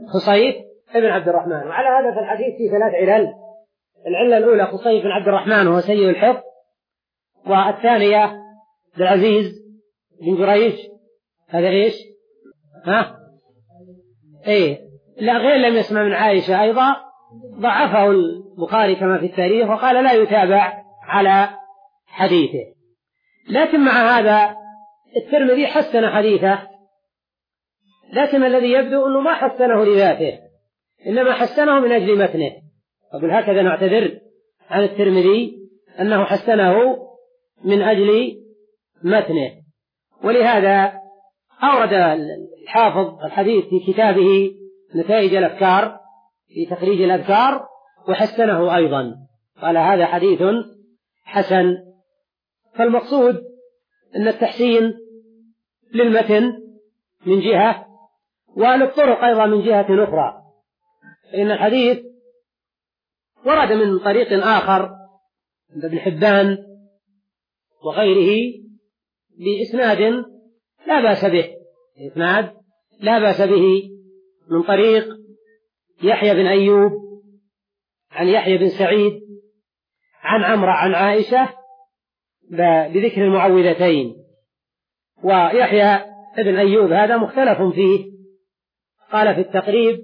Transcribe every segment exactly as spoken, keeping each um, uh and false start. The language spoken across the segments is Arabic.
خصيف ابن عبد الرحمن. وعلى هذا في الحديث في ثلاث علل. العلة الأولى خصيف بن عبد الرحمن وهو سيء الحفظ، والثانية عبد العزيز بن جريج هذا إيش؟ ها؟ إيه لا غير لم يسمع من عائشة أيضا، ضعفه البخاري كما في التاريخ وقال لا يتابع على حديثه. لكن مع هذا الترمذي حسن حديثه، لكن الذي يبدو أنه ما حسنه لذاته، إنما حسنه من أجل متنه. أقول هكذا نعتذر عن الترمذي أنه حسنه من أجل متنه. ولهذا أورد الحافظ الحديث في كتابه نتائج الأفكار في تخريج الأذكار وحسنه أيضا، قال هذا حديث حسن. فالمقصود أن التحسين للمتن من جهة وللطرق أيضا من جهة أخرى، فإن الحديث ورد من طريق آخر عند ابن حبان وغيره بإسناد لا بأس به، إسناد لا بأس به من طريق يحيى بن أيوب عن يحيى بن سعيد عن عمرو عن عائشة بذكر المعوذتين. ويحيى بن أيوب هذا مختلف فيه، قال في التقريب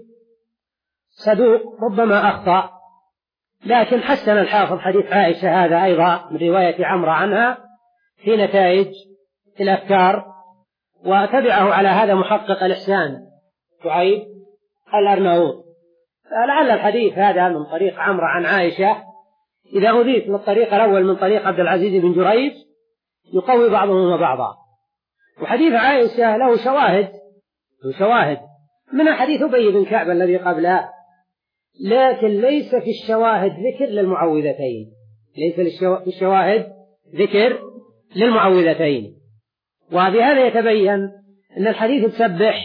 صدوق ربما أخطأ، لكن حسن الحافظ حديث عائشة هذا أيضا من رواية عمرو عنها في نتائج الأفكار، وتبعه على هذا محقق الإحسان شعيب الأرناؤوط. فلعل الحديث هذا من طريق عمرو عن عائشة إذا أضيف للطريق الأول من طريق عبد العزيز بن جريج يقوي بعضهما بعضا. وحديث عائشة له شواهد له شواهد من حديث أبي بن كعب الذي قبله، لكن ليس في الشواهد ذكر للمعوذتين، ليس في الشواهد ذكر للمعوذتين. وبهذا يتبين أن الحديث السبح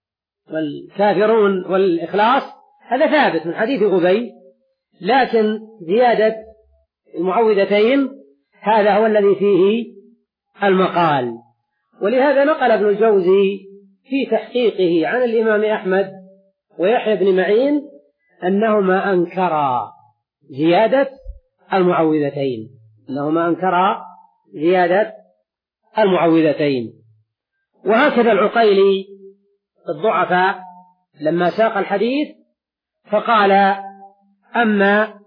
والكافرون والإخلاص هذا ثابت من حديث أبي، لكن زيادة المعوذتين هذا هو الذي فيه المقال. ولهذا نقل ابن الجوزي في تحقيقه عن الإمام أحمد ويحيى بن معين أنهما أنكرا زيادة المعوذتين أنهما أنكرا زيادة المعوذتين. وهكذا العقيلي الضعفاء لما ساق الحديث فقال أما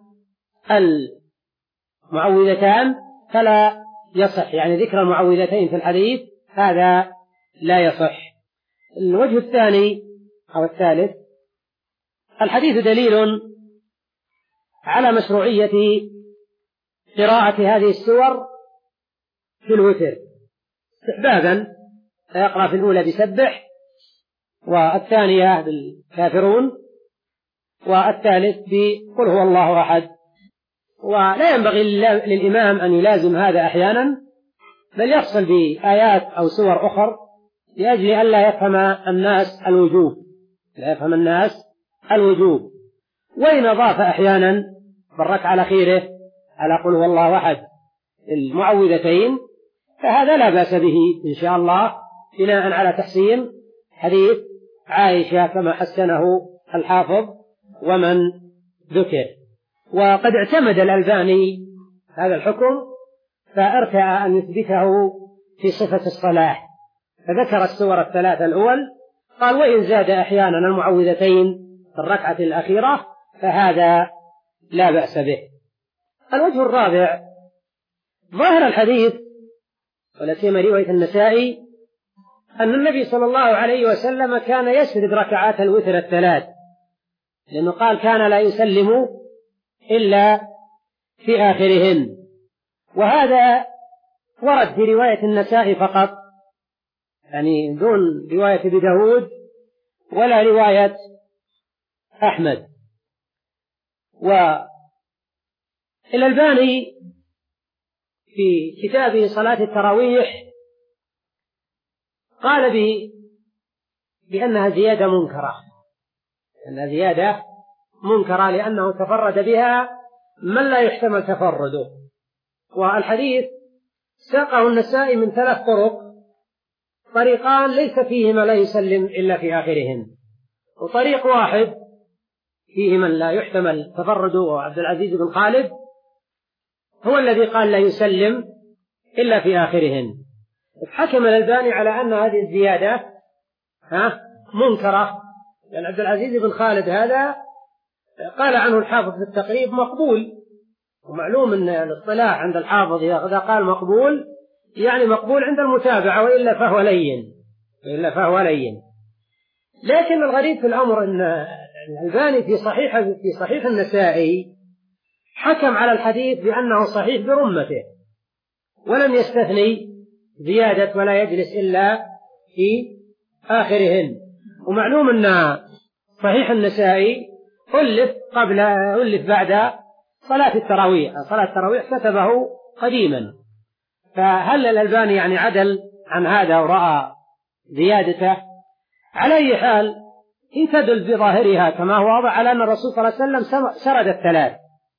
المعوذتان فلا يصح، يعني ذكر المعوذتين في الحديث هذا لا يصح. الوجه الثاني أو الثالث، الحديث دليل على مشروعية قراءة هذه السور في الوتر استحبابا، يقرأ في الأولى بسبح، والثانية بالكافرون، والثالث بقل هو الله أحد. ولا ينبغي للإمام أن يلازم هذا أحيانا، بل يفصل بآيات أو سور أخر لأجل أن لا يفهم الناس الوجوب لا يفهم الناس الوجوب وإن أضاف أحيانا بالركعة الأخيرة على قل هو الله أحد المعوذتين فهذا لا بأس به إن شاء الله، بناء على تحسين حديث عائشة كما حسنه الحافظ ومن ذكر. وقد اعتمد الألباني هذا الحكم فأرتأى أن يثبته في صفة الصلاة، فذكر السور الثلاثة الأول، قال وإن زاد أحيانا المعوذتين في الركعة الأخيرة فهذا لا بأس به. الوجه الرابع، ظاهر الحديث ولا سيما رواية النسائي أن النبي صلى الله عليه وسلم كان يسرد ركعات الوتر الثلاث، لأنه قال كان لا يسلم إلا في آخرهن، وهذا ورد في رواية النسائي فقط، يعني دون رواية ابي داود ولا رواية أحمد. والألباني في كتابه صلاة التراويح قال به بأنها زيادة منكرة أنها زيادة منكرة لأنه تفرد بها من لا يحتمل تفرده. والحديث ساقه النسائي من ثلاث طرق، طريقان ليس فيهما لا يسلم إلا في آخرهن، وطريق واحد فيه من لا يحتمل تفرده وعبد العزيز بن خالد هو الذي قال لا يسلم إلا في آخرهن. حكم الألباني على أن هذه الزيادة ها منكرة، لأن عبد العزيز بن خالد هذا قال عنه الحافظ في التقريب مقبول، ومعلوم أن الاصطلاح عند الحافظ إذا قال مقبول يعني مقبول عند المتابعة، وإلا فهو لين وإلا فهو لين. لكن الغريب في الأمر أن الألباني في صحيح في صحيح النسائي حكم على الحديث بأنه صحيح برمته، ولم يستثني زيادة ولا يجلس إلا في آخرهن. ومعلوم أن صحيح النسائي ألف قبل ألف بعد صلاة التراويح، صلاة التراويح كتبه قديما، فهل الألباني يعني عدل عن هذا ورأى زيادته؟ على أي حال إن تدل بظاهرها كما هو واضح على أن الرسول صلى الله عليه وسلم سرد الثلاث.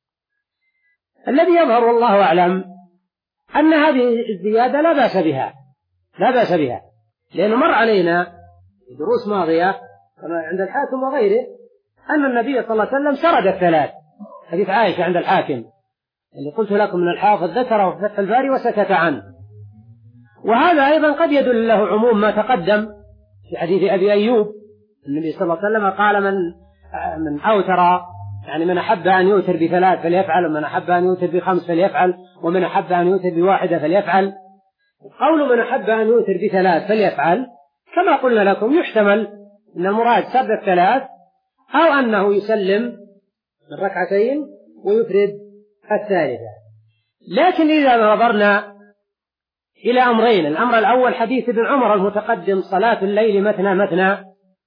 الذي يظهر والله أعلم أن هذه الزيادة لا بأس بها لا بأس بها لأنه مر علينا دروس ماضية كما عند الحاكم وغيره أن النبي صلى الله عليه وسلم سرد الثلاث، حديث عائشة عند الحاكم اللي قلت لكم من الحافظ ذكره في فتح الباري وسكت عنه. وهذا أيضا قد يدل له عموم ما تقدم في حديث أبي أيوب، النبي صلى الله عليه وسلم قال من من أوتر يعني من أحب أن يوتر بثلاث فليفعل، ومن أحب أن يوتر بخمس فليفعل، ومن أحب أن يوتر بواحدة فليفعل. قول من أحب أن يوتر بثلاث فليفعل كما قلنا لكم يحتمل أن المراد سرد الثلاث أو أنه يسلم من ركعتين ويفرد الثالثة. لكن إذا نظرنا إلى أمرين، الأمر الأول حديث ابن عمر المتقدم صلاة الليل مثنى مثنى،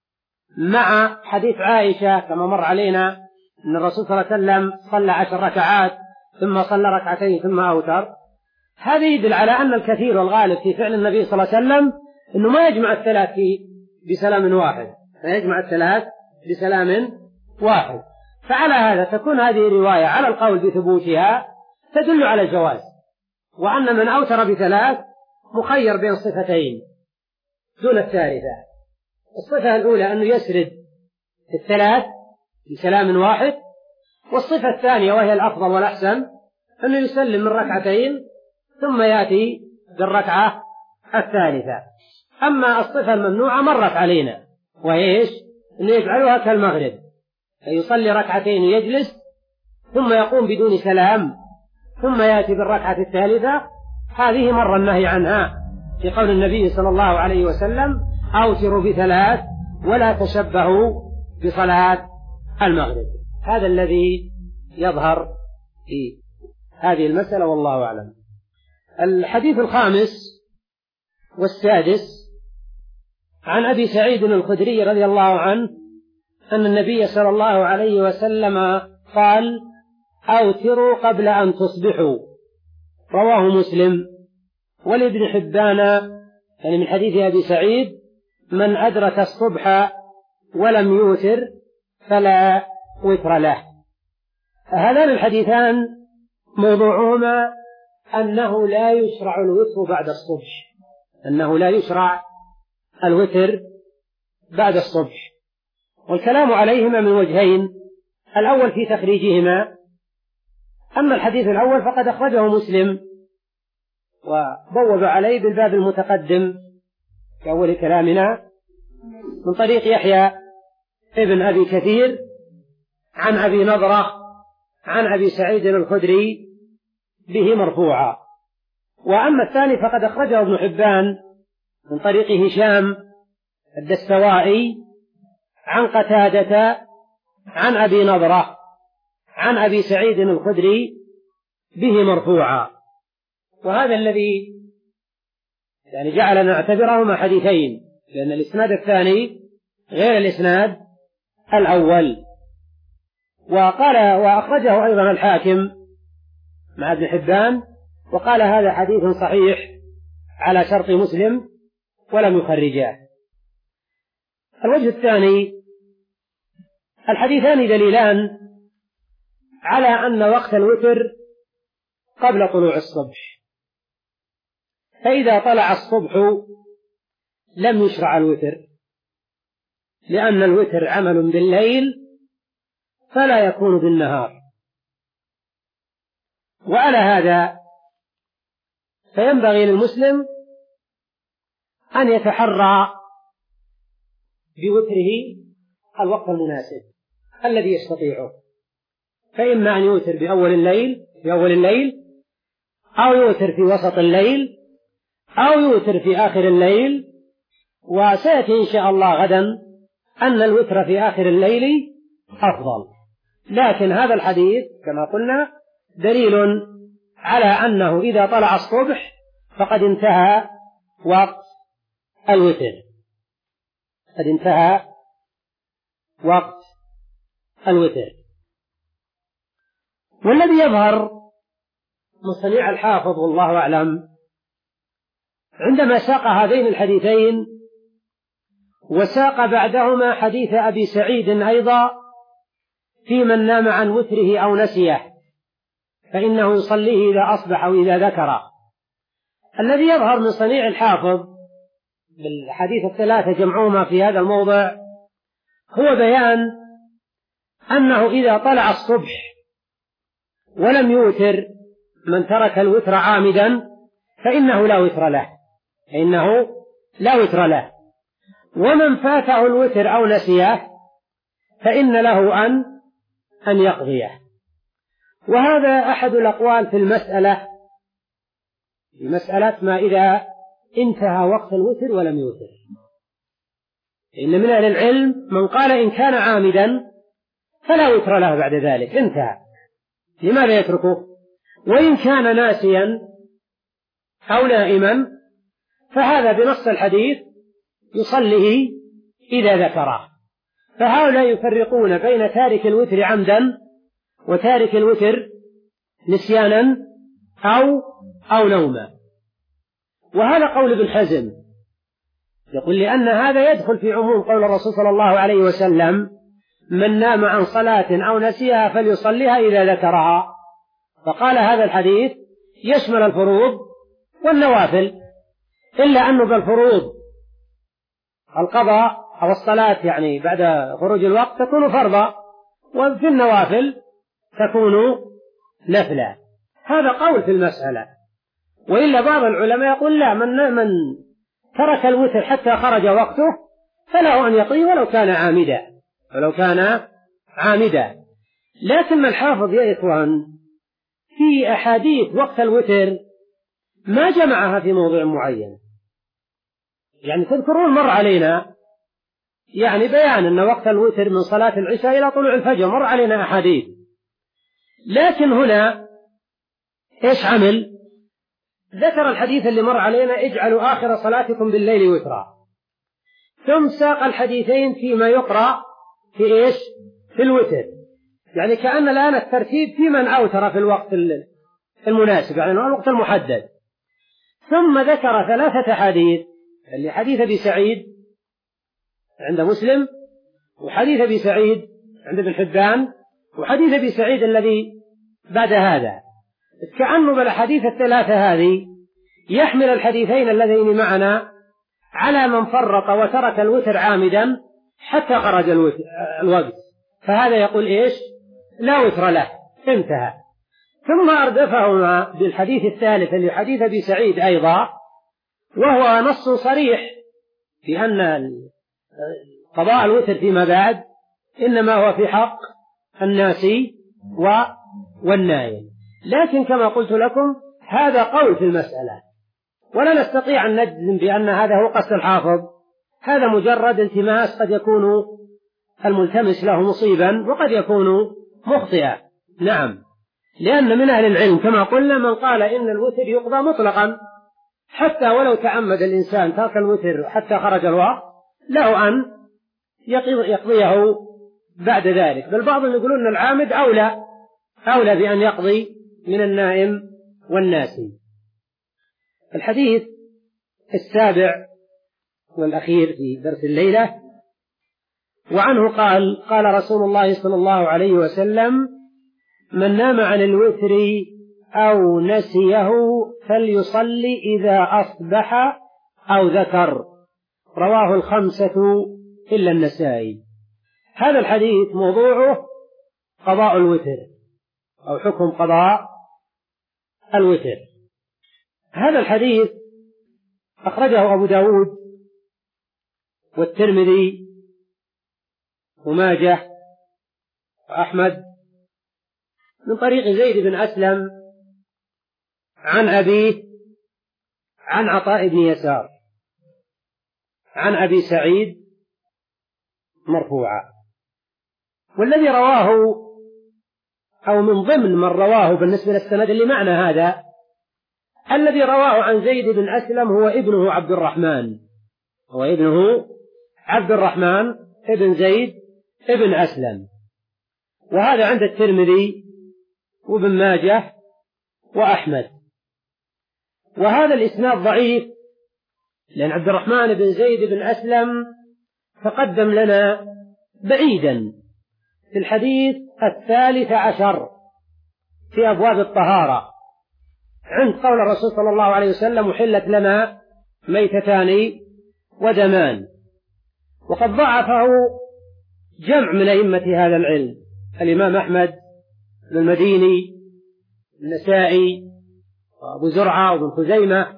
مع حديث عائشة كما مر علينا أن الرسول صلى الله عليه وسلم صلى عشر ركعات ثم صلى ركعتين ثم أوتر. هذا يدل على أن الكثير والغالب في فعل النبي صلى الله عليه وسلم أنه ما يجمع الثلاث بسلام واحد، لا يجمع الثلاث بسلام واحد. فعلى هذا تكون هذه الرواية على القول بثبوتها تدل على الجواز، وأن من أوتر بثلاث مخير بين صفتين دون الثالثة. الصفة الأولى أنه يسرد الثلاث بسلام واحد، والصفة الثانية وهي الأفضل والأحسن أنه يسلم من ركعتين ثم يأتي بالركعة الثالثة. أما الصفة الممنوعة مرت علينا وهي إيش؟ أنه يجعلها كالمغرب، فيصلي ركعتين ويجلس ثم يقوم بدون سلام ثم يأتي بالركعة الثالثة. هذه مر النهي عنها في قول النبي صلى الله عليه وسلم أوتروا بثلاث ولا تشبهوا بصلاة المغرب. هذا الذي يظهر في هذه المسألة والله أعلم. الحديث الخامس والسادس عن أبي سعيد الخدري رضي الله عنه أن النبي صلى الله عليه وسلم قال أوتروا قبل أن تصبحوا، رواه مسلم. ولابن حبان يعني من حديث أبي سعيد من أدرك الصبح ولم يوتر فلا وتر له. هذان الحديثان موضوعهما أنه لا يشرع الوتر بعد الصبح، أنه لا يشرع الوتر بعد الصبح، والكلام عليهما من وجهين. الأول في تخريجهما، أما الحديث الأول فقد أخرجه مسلم وبوب عليه بالباب المتقدم في أول كلامنا من طريق يحيى ابن أبي كثير عن أبي نضرة عن أبي سعيد الخدري به مرفوعا. وأما الثاني فقد أخرجه ابن حبان من طريق هشام الدستوائي عن قتادة عن أبي نضرة عن أبي سعيد الخدري به مرفوعا. وهذا الذي يعني جعلنا نعتبرهما حديثين، لأن الإسناد الثاني غير الإسناد الأول. وقال وأخرجه أيضا الحاكم مع ابن حبان وقال هذا حديث صحيح على شرط مسلم ولم يخرجاه. الوجه الثاني، الحديثان دليلان على أن وقت الوتر قبل طلوع الصبح، فإذا طلع الصبح لم يشرع الوتر، لأن الوتر عمل بالليل فلا يكون بالنهار. وعلى هذا فينبغي للمسلم أن يتحرى بوتره الوقت المناسب الذي يستطيعه، فإما أن يوتر بأول الليل بأول الليل أو يوتر في وسط الليل أو يوتر في آخر الليل. وسيأتي إن شاء الله غدا أن الوتر في آخر الليل أفضل، لكن هذا الحديث كما قلنا دليل على أنه إذا طلع الصبح فقد انتهى وقت الوتر قد انتهى وقت الوتر. والذي يظهر من صنيع الحافظ والله أعلم عندما ساق هذين الحديثين وساق بعدهما حديث أبي سعيد أيضا في من نام عن وتره أو نسيه فإنه يصليه إذا أصبح أو إذا ذكره. الذي يظهر من صنيع الحافظ بالحديث الثلاثة جمعهما في هذا الموضع هو بيان أنه إذا طلع الصبح ولم يوتر من ترك الوتر عامدا فإنه لا وتر له فإنه لا وتر له ومن فاته الوتر أو نسيه فإن له أن أن يقضيه. وهذا أحد الأقوال في المسألة في مسألة ما إذا انتهى وقت الوتر ولم يوتر. إن من أهل العلم من قال إن كان عامدا فلا وتر له بعد ذلك انتهى، لماذا يتركه؟ وإن كان ناسيا أو نائما فهذا بنص الحديث يصليه إذا ذكره. فهؤلاء يفرقون بين تارك الوتر عمدا وتارك الوتر نسيانا أو أو نوما. وهذا قول ابن حزم يقول لأن هذا يدخل في عموم قول الرسول صلى الله عليه وسلم من نام عن صلاة أو نسيها فليصليها إذا ذكرها، فقال هذا الحديث يشمل الفروض والنوافل، إلا أنه بالفروض القضاء أو الصلاة يعني بعد خروج الوقت تكون فرضا، وفي النوافل تكون نفلا. هذا قول في المسألة. وإلا بعض العلماء يقول لا، من من ترك الوتر حتى خرج وقته فله أن يقضي ولو كان عامدا ولو كان عامدا. لكن الحافظ يا إخوان في أحاديث وقت الوتر ما جمعها في موضوع معين. يعني تذكرون مر علينا يعني بيان أن وقت الوتر من صلاة العشاء إلى طلوع الفجر، مر علينا أحاديث. لكن هنا إيش عمل؟ ذكر الحديث اللي مر علينا اجعلوا آخر صلاتكم بالليل وترا، ثم ساق الحديثين فيما يقرأ في إيش؟ في الوتر. يعني كأن الآن الترتيب في من أوتر في الوقت المناسب يعني الوقت المحدد. ثم ذكر ثلاثة حديث، اللي حديث أبي سعيد عند مسلم، وحديث أبي سعيد عند ابن حبان، وحديث أبي سعيد الذي بعد هذا. كأنه بالحديث الثلاثة هذه يحمل الحديثين اللذين معنا على من فرط وترك الوتر عامدا حتى خرج الوقت، فهذا يقول إيش؟ لا وتر له، انتهى. ثم أردفهما بالحديث الثالث اللي حديث أبي سعيد أيضا، وهو نص صريح في أن قضاء الوتر فيما بعد إنما هو في حق الناسي والنائم. لكن كما قلت لكم هذا قول في المسألة، ولا نستطيع أن نجزم بأن هذا هو قصد الحافظ، هذا مجرد التماس، قد يكون الملتمس له مصيبا وقد يكون مخطئا. نعم، لأن من أهل العلم كما قلنا من قال إن الوتر يقضى مطلقا، حتى ولو تعمد الإنسان ترك الوتر حتى خرج الوقت له أن يقضيه بعد ذلك. بل بعضهم يقولون أن العامد أولى أولى بأن يقضي من النائم والناسي. الحديث السابع والأخير في درس الليلة، وعنه قال قال رسول الله صلى الله عليه وسلم من نام عن الوتر أو نسيه فليصلي إذا أصبح أو ذكر، رواه الخمسة إلا النسائي. هذا الحديث موضوعه قضاء الوتر أو حكم قضاء الوتر. هذا الحديث أخرجه أبو داود والترمذي وماجه وأحمد من طريق زيد بن أسلم عن أبيه عن عطاء بن يسار عن أبي سعيد مرفوعا. والذي رواه أو من ضمن من رواه بالنسبة للسند اللي معنى هذا الذي رواه عن زيد بن أسلم هو ابنه عبد الرحمن هو ابنه عبد الرحمن ابن زيد ابن أسلم، وهذا عند الترمذي وابن ماجه وأحمد. وهذا الإسناد ضعيف لأن عبد الرحمن بن زيد بن أسلم تقدم لنا بعيدا في الحديث الثالث عشر في أبواب الطهارة عند قول الرسول صلى الله عليه وسلم محلت لنا ميتتان ودمان. وقد ضعفه جمع من أئمة هذا العلم الإمام أحمد بن المديني النسائي وأبو زرعة وابن خزيمة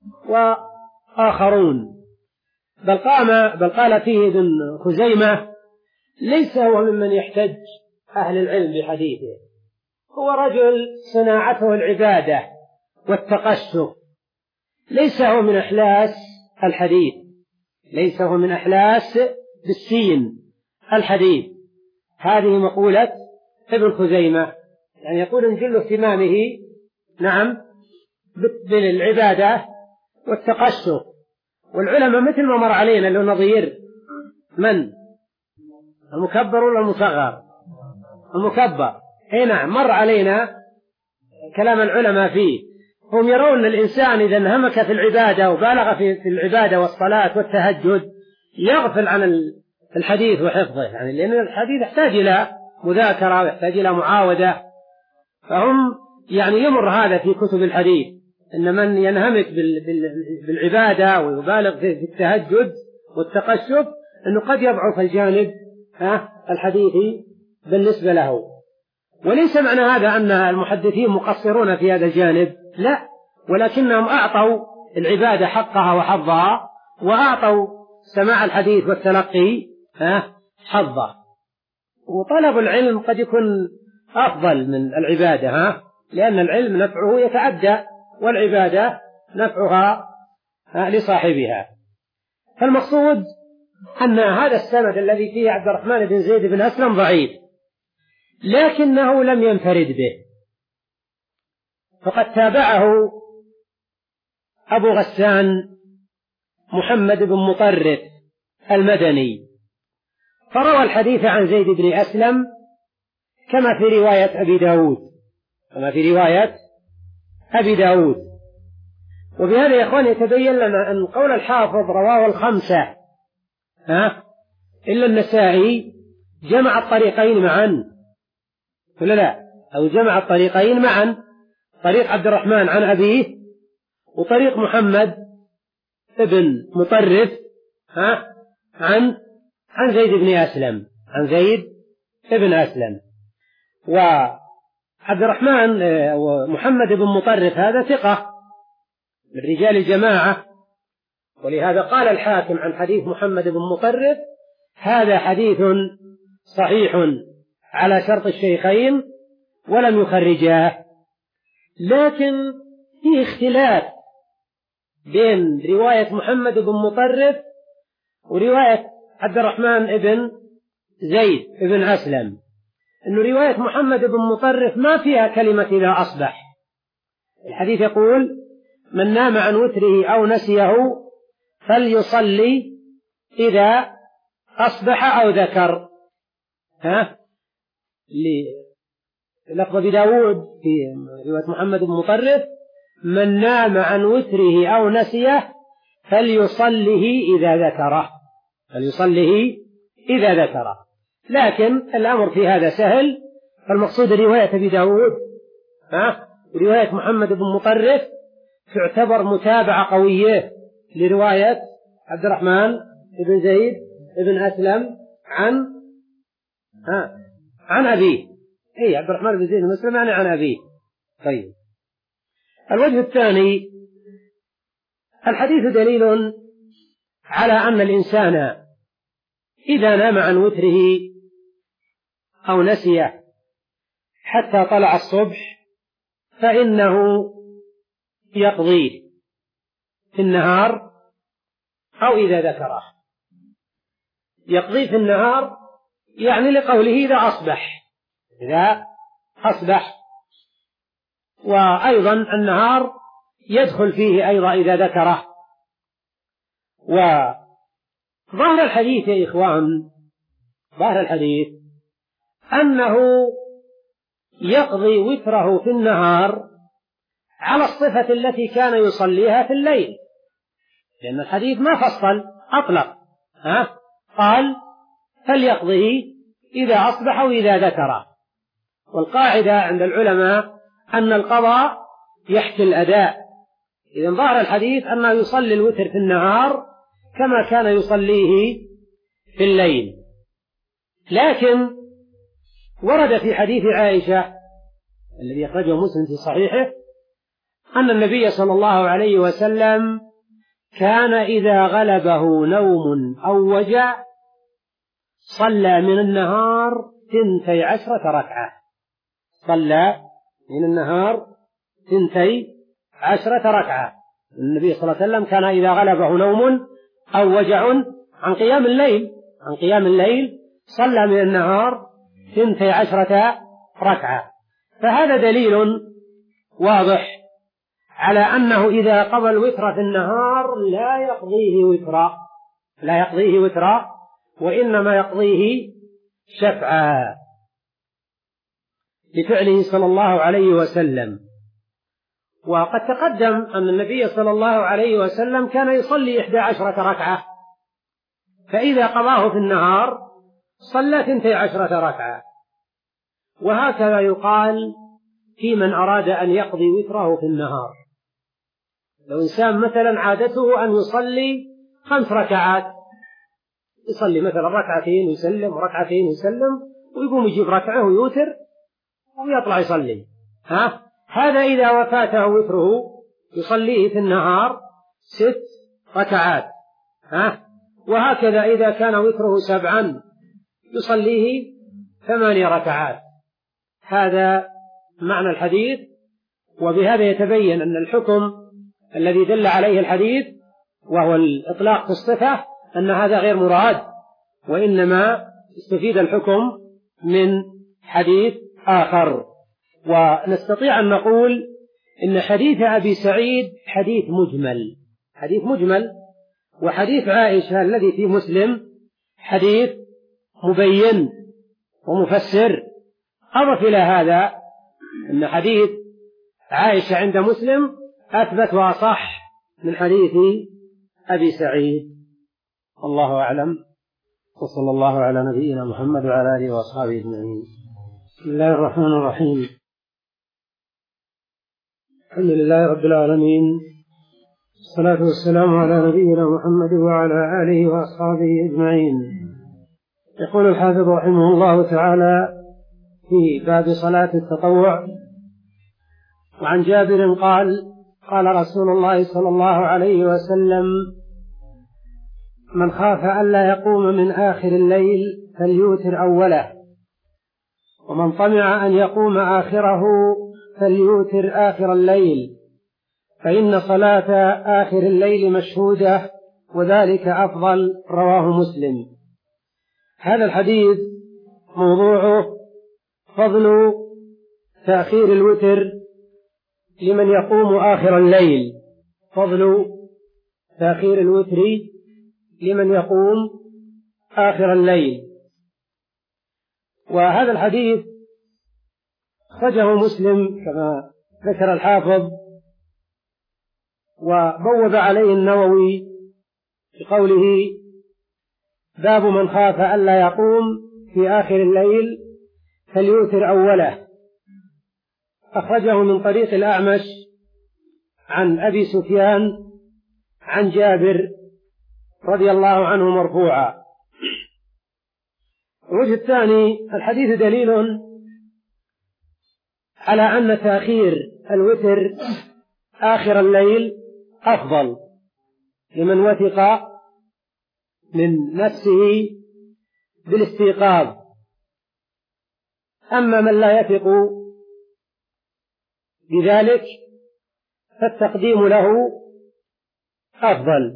وآخرون، بل قام بل قال فيه ابن خزيمة ليس هو ممن يحتج أهل العلم بحديثه، هو رجل صناعته العبادة والتقشف، ليس هو من أحلاس الحديث ليس هو من أحلاس بالسين الحديث. هذه مقولة ابن خزيمة، يعني يقول إن جل اهتمامه نعم بالعبادة والتقشف. والعلماء مثل ما مر علينا له نظير من المكبر ولا المصغر؟ المكبر. اي نعم مر علينا كلام العلماء فيه. هم يرون أن الإنسان إذا انهمك في العبادة وبالغ في العبادة والصلاة والتهجد يغفل عن الحديث وحفظه، يعني لأن الحديث يحتاج إلى مذاكرة ويحتاج إلى معاودة، فهم يعني يمر هذا في كتب الحديث إن من ينهمك بالعبادة ويبالغ في التهجد والتقشف أنه قد يضعف الجانب الحديثي بالنسبة له. وليس معنى هذا أن المحدثين مقصرون في هذا الجانب، لا، ولكنهم أعطوا العبادة حقها وحظها، وأعطوا سماع الحديث والتلقي حظه. وطلب العلم قد يكون أفضل من العبادة، ها؟ لأن العلم نفعه يتعدى والعبادة نفعها لصاحبها. فالمقصود أن هذا السند الذي فيه عبد الرحمن بن زيد بن أسلم ضعيف، لكنه لم ينفرد به، فقد تابعه أبو غسان محمد بن مطرف المدني فروى الحديث عن زيد بن أسلم كما في رواية أبي داود كما في رواية أبي داود. وبهذا يا إخوان يتبين لنا أن قول الحافظ رواه الخمسة ها إلا النسائي جمع الطريقين معا ولا لا؟ أو جمع الطريقين معا، طريق عبد الرحمن عن أبيه وطريق محمد ابن مطرف ها عن عن زيد بن أسلم عن زيد ابن أسلم. وعبد الرحمن ومحمد بن مطرف هذا ثقة من رجال الجماعة، ولهذا قال الحاكم عن حديث محمد بن مطرف هذا حديث صحيح على شرط الشيخين ولم يخرجاه. لكن في اختلاف بين رواية محمد بن مطرف ورواية عبد الرحمن بن زيد بن أسلم، أن رواية محمد بن مطرف ما فيها كلمة إذا أصبح. الحديث يقول من نام عن وتره أو نسيه فليصلي إذا أصبح أو ذكر. ها لفظ أبي داود في رواية محمد بن مطرف من نام عن وتره أو نسيه فليصله إذا ذكره فليصله إذا ذكره. لكن الأمر في هذا سهل، فالمقصود رواية أبي داود ها رواية محمد بن مطرف تعتبر متابعة قوية لرواية عبد الرحمن بن زيد بن أسلم عن ها عن أبيه. أي عبد الرحمن بن زيد بن مسلم يعني عن أبيه. طيب، الوجه الثاني، الحديث دليل على أن الإنسان إذا نام عن وتره أو نسيه حتى طلع الصبح فإنه يقضيه في النهار أو إذا ذكره. يقضيه في النهار يعني لقوله إذا أصبح، إذا أصبح، وأيضا النهار يدخل فيه أيضا إذا ذكره. وظاهر الحديث يا إخوان، ظاهر الحديث أنه يقضي وتره في النهار على الصفة التي كان يصليها في الليل، لأن الحديث ما فصل، أطلق، ها؟ قال فليقضه إذا أصبح وإذا ذكره. والقاعدة عند العلماء أن القضاء يحكي الأداء. إذن ظهر الحديث أنه يصلي الوتر في النهار كما كان يصليه في الليل. لكن ورد في حديث عائشة الذي أخرجه مسلم في صحيحه أن النبي صلى الله عليه وسلم كان إذا غلبه نوم أو وجع صلى من النهار ثنتي عشرة ركعة. صلى من النهار ثنتي عشرة ركعة. النبي صلى الله عليه وسلم كان إذا غلبه نوم أو وجع عن قيام الليل عن قيام الليل صلى من النهار ثنتي عشرة ركعة. فهذا دليل واضح على أنه إذا قضى الوتر في النهار لا يقضيه وترا لا يقضيه وترا وإنما يقضيه شفعا لفعله صلى الله عليه وسلم. وقد تقدم أن النبي صلى الله عليه وسلم كان يصلي إحدى عشرة ركعة، فإذا قضاه في النهار صلى ثنتي عشرة ركعة. وهكذا يقال في من أراد أن يقضي وتره في النهار. لو إنسان مثلا عادته أن يصلي خمس ركعات، يصلي مثلا ركعتين ويسلم وركعتين ويسلم ويقوم يجيب ركعة ويوتر ويطلع يصلي، ها؟ هذا إذا وفاته وتره يصليه في النهار ست ركعات، ها؟ وهكذا إذا كان وتره سبعا يصليه ثماني ركعات. هذا معنى الحديث. وبهذا يتبين أن الحكم الذي دل عليه الحديث وهو الإطلاق في الصفة أن هذا غير مراد، وإنما استفيد الحكم من حديث آخر. ونستطيع أن نقول إن حديث أبي سعيد حديث مجمل حديث مجمل وحديث عائشة الذي في مسلم حديث مبين ومفسر. أضف إلى هذا أن حديث عائشة عند مسلم أثبت وأصح من حديث أبي سعيد. الله أعلم، وصلى الله على نبينا محمد وعلى آله وأصحابه أجمعين. بسم الله الرحمن الرحيم. الحمد لله رب العالمين، الصلاة والسلام على نبينا محمد وعلى آله وأصحابه أجمعين. يقول الحافظ رحمه الله تعالى في باب صلاة التطوع: وعن جابر قال: قال رسول الله صلى الله عليه وسلم: من خاف ألا يقوم من آخر الليل فليوتر أوله، ومن طمع أن يقوم آخره فليوتر آخر الليل، فإن صلاة آخر الليل مشهودة وذلك أفضل. رواه مسلم. هذا الحديث موضوعه فضل تأخير الوتر لمن يقوم آخر الليل فضل تأخير الوتر لمن يقوم آخر الليل. وهذا الحديث أخرجه مسلم كما ذكر الحافظ، وبوب عليه النووي بقوله: باب من خاف ألا يقوم في آخر الليل فليوتر أوله. أخرجه من طريق الأعمش عن أبي سفيان عن جابر رضي الله عنه مرفوعا. الوجه الثاني: الحديث دليل على أن تأخير الوتر آخر الليل أفضل لمن وثق من نفسه بالاستيقاظ. أما من لا يثق بذلك فالتقديم له أفضل.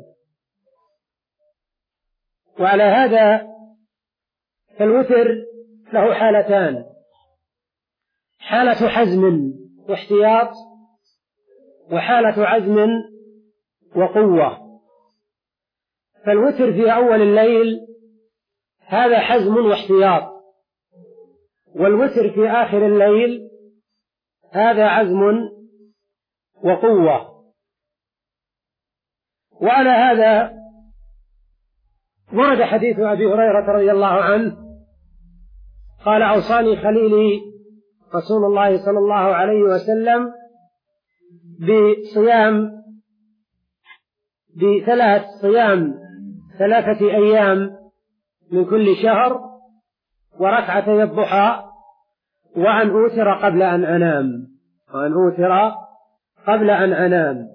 وعلى هذا فالوتر له حالتان: حالة حزم واحتياط، وحالة عزم وقوة. فالوتر في أول الليل هذا حزم واحتياط، والوتر في آخر الليل هذا عزم وقوة. وعلى هذا ورد حديث أبي هريرة رضي الله عنه قال: أوصاني خليلي رسول الله صلى الله عليه وسلم بصيام بثلاث صيام ثلاثة أيام من كل شهر، وركعتي الضحى، وأن أوتر قبل أن أنام وأن أوتر قبل أن أنام.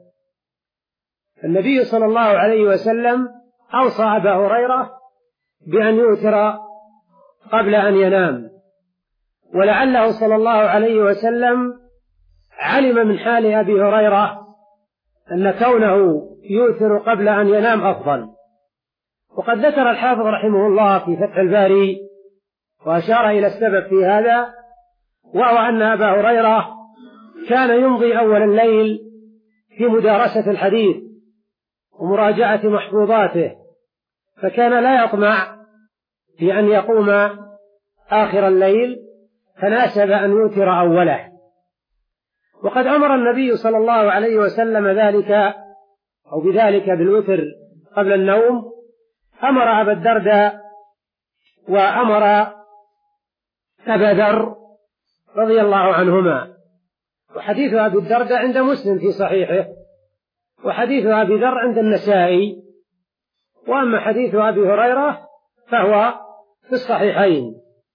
النبي صلى الله عليه وسلم أوصى أبا هريرة بأن يوتر قبل أن ينام، ولعله صلى الله عليه وسلم علم من حال أبي هريرة أن كونه يوتر قبل أن ينام أفضل. وقد ذكر الحافظ رحمه الله في فتح الباري وأشار إلى السبب في هذا، وهو أن أبا هريرة كان يمضي أول الليل في مدارسة الحديث ومراجعة محفوظاته، فكان لا يطمع في أن يقوم آخر الليل، فناسب أن يوتر أوله. وقد أمر النبي صلى الله عليه وسلم ذلك أو بذلك بالوتر قبل النوم، أمر أبا الدرداء وأمر أبا ذر رضي الله عنهما. وحديث أبي الدرداء عند مسلم في صحيحه، وحديث أبي ذر عند النسائي، وأما حديث أبي هريرة فهو في الصحيحين.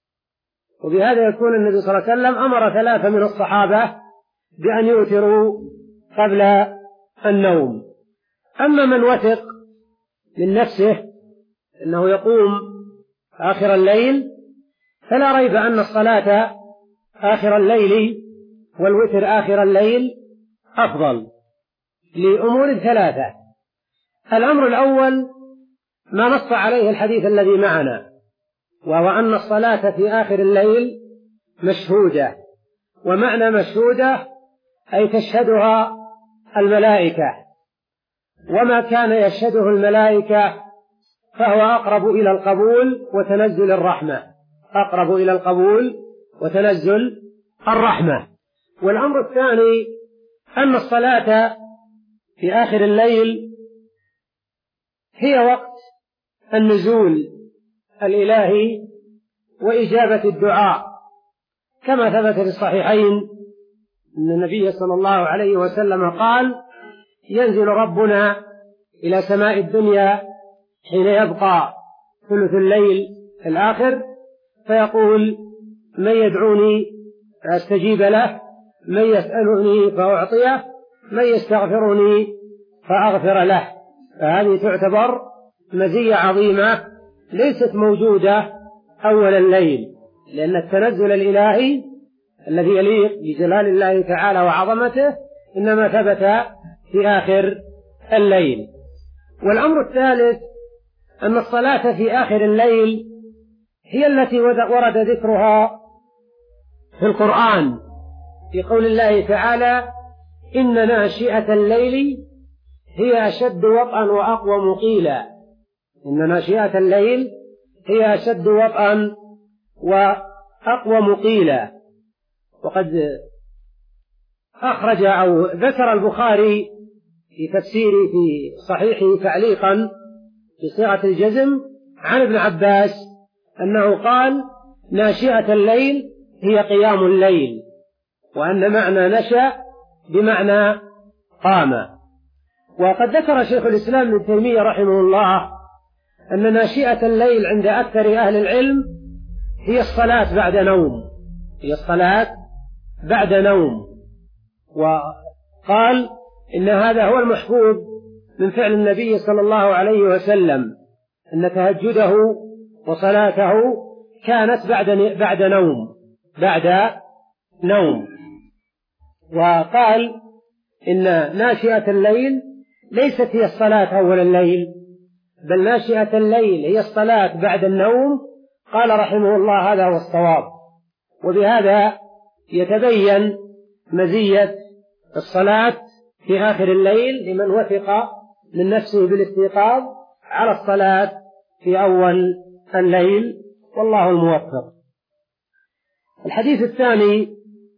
وبهذا يكون النبي صلى الله عليه وسلم أمر ثلاثة من الصحابة بأن يوتروا قبل النوم. أما من وثق من نفسه أنه يقوم آخر الليل فلا ريب أن الصلاة آخر الليل والوتر آخر الليل أفضل لأمور ثلاثة. الأمر الأول ما نص عليه الحديث الذي معنا، وهو أن الصلاة في آخر الليل مشهودة، ومعنى مشهودة أي تشهدها الملائكة، وما كان يشهده الملائكة فهو أقرب إلى القبول وتنزل الرحمة، أقرب إلى القبول وتنزل الرحمة. والأمر الثاني أن الصلاة في آخر الليل هي وقت النزول الإلهي وإجابة الدعاء، كما ثبت في الصحيحين أن النبي صلى الله عليه وسلم قال: ينزل ربنا إلى سماء الدنيا حين يبقى ثلث الليل الآخر فيقول: من يدعوني فأستجيب له، من يسألني فأعطيه، من يستغفرني فأغفر له. فهذه تعتبر مزية عظيمة ليست موجودة أول الليل، لأن التنزل الإلهي الذي يليق بجلال الله تعالى وعظمته إنما ثبت في آخر الليل. والأمر الثالث أن الصلاة في آخر الليل هي التي ورد ذكرها في القرآن في قول الله تعالى: إن ناشئة الليل هي أشد وطئا وأقوم قيلا. إن ناشئة الليل هي أشد وطئا وأقوم قيلا. وقد أخرج أو ذكر البخاري في تفسيره في صحيحه تعليقا بصيغة الجزم عن ابن عباس أنه قال: ناشئة الليل هي قيام الليل، وأن معنى نشأ بمعنى قام. وقد ذكر شيخ الإسلام ابن تيمية رحمه الله أن ناشئة الليل عند أكثر أهل العلم هي الصلاة بعد نوم، هي الصلاة بعد نوم. وقال إن هذا هو المحفوظ من فعل النبي صلى الله عليه وسلم، أن تهجده وصلاته كانت بعد بعد نوم بعد نوم. وقال إن ناشئة الليل ليست هي الصلاة أول الليل، بل ناشئة الليل هي الصلاة بعد النوم. قال رحمه الله هذا هو الصواب. وبهذا يتبين مزية الصلاة في آخر الليل لمن وثق من نفسه بالاستيقاظ على الصلاة في أول الليل، والله الموفق. الحديث الثاني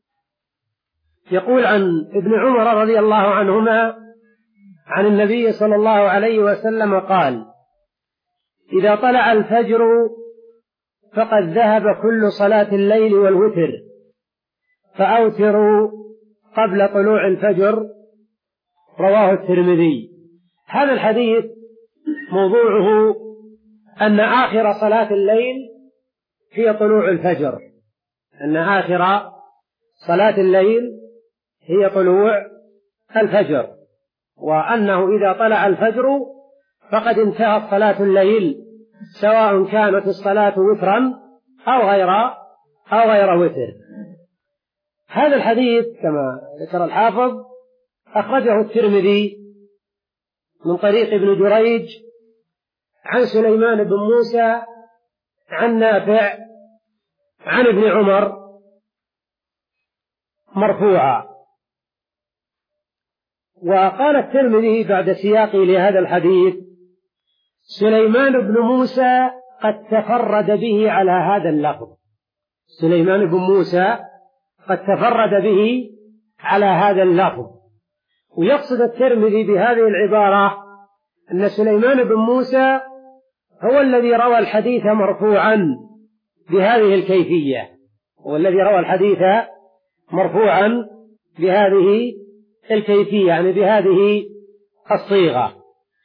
يقول عن ابن عمر رضي الله عنهما عن النبي صلى الله عليه وسلم قال: إذا طلع الفجر فقد ذهب كل صلاة الليل والوتر، فأوتروا قبل طلوع الفجر. رواه الترمذي. هذا الحديث موضوعه أن آخر صلاة الليل هي طلوع الفجر، أن آخر صلاة الليل هي طلوع الفجر، وأنه إذا طلع الفجر فقد انتهت صلاة الليل، سواء كانت الصلاة وترا أو غير أو غير وتر. هذا الحديث كما ذكر الحافظ أخرجه الترمذي من طريق ابن جريج عن سليمان بن موسى عن نافع عن ابن عمر مرفوعا. وقال الترمذي بعد سياقه لهذا الحديث: سليمان بن موسى قد تفرد به على هذا اللفظ. سليمان بن موسى قد تفرد به على هذا اللفظ. ويقصد الترمذي بهذه العبارة أن سليمان بن موسى هو الذي روى الحديث مرفوعا بهذه الكيفية، هو الذي روى الحديث مرفوعا بهذه الكيفية، يعني بهذه الصيغة.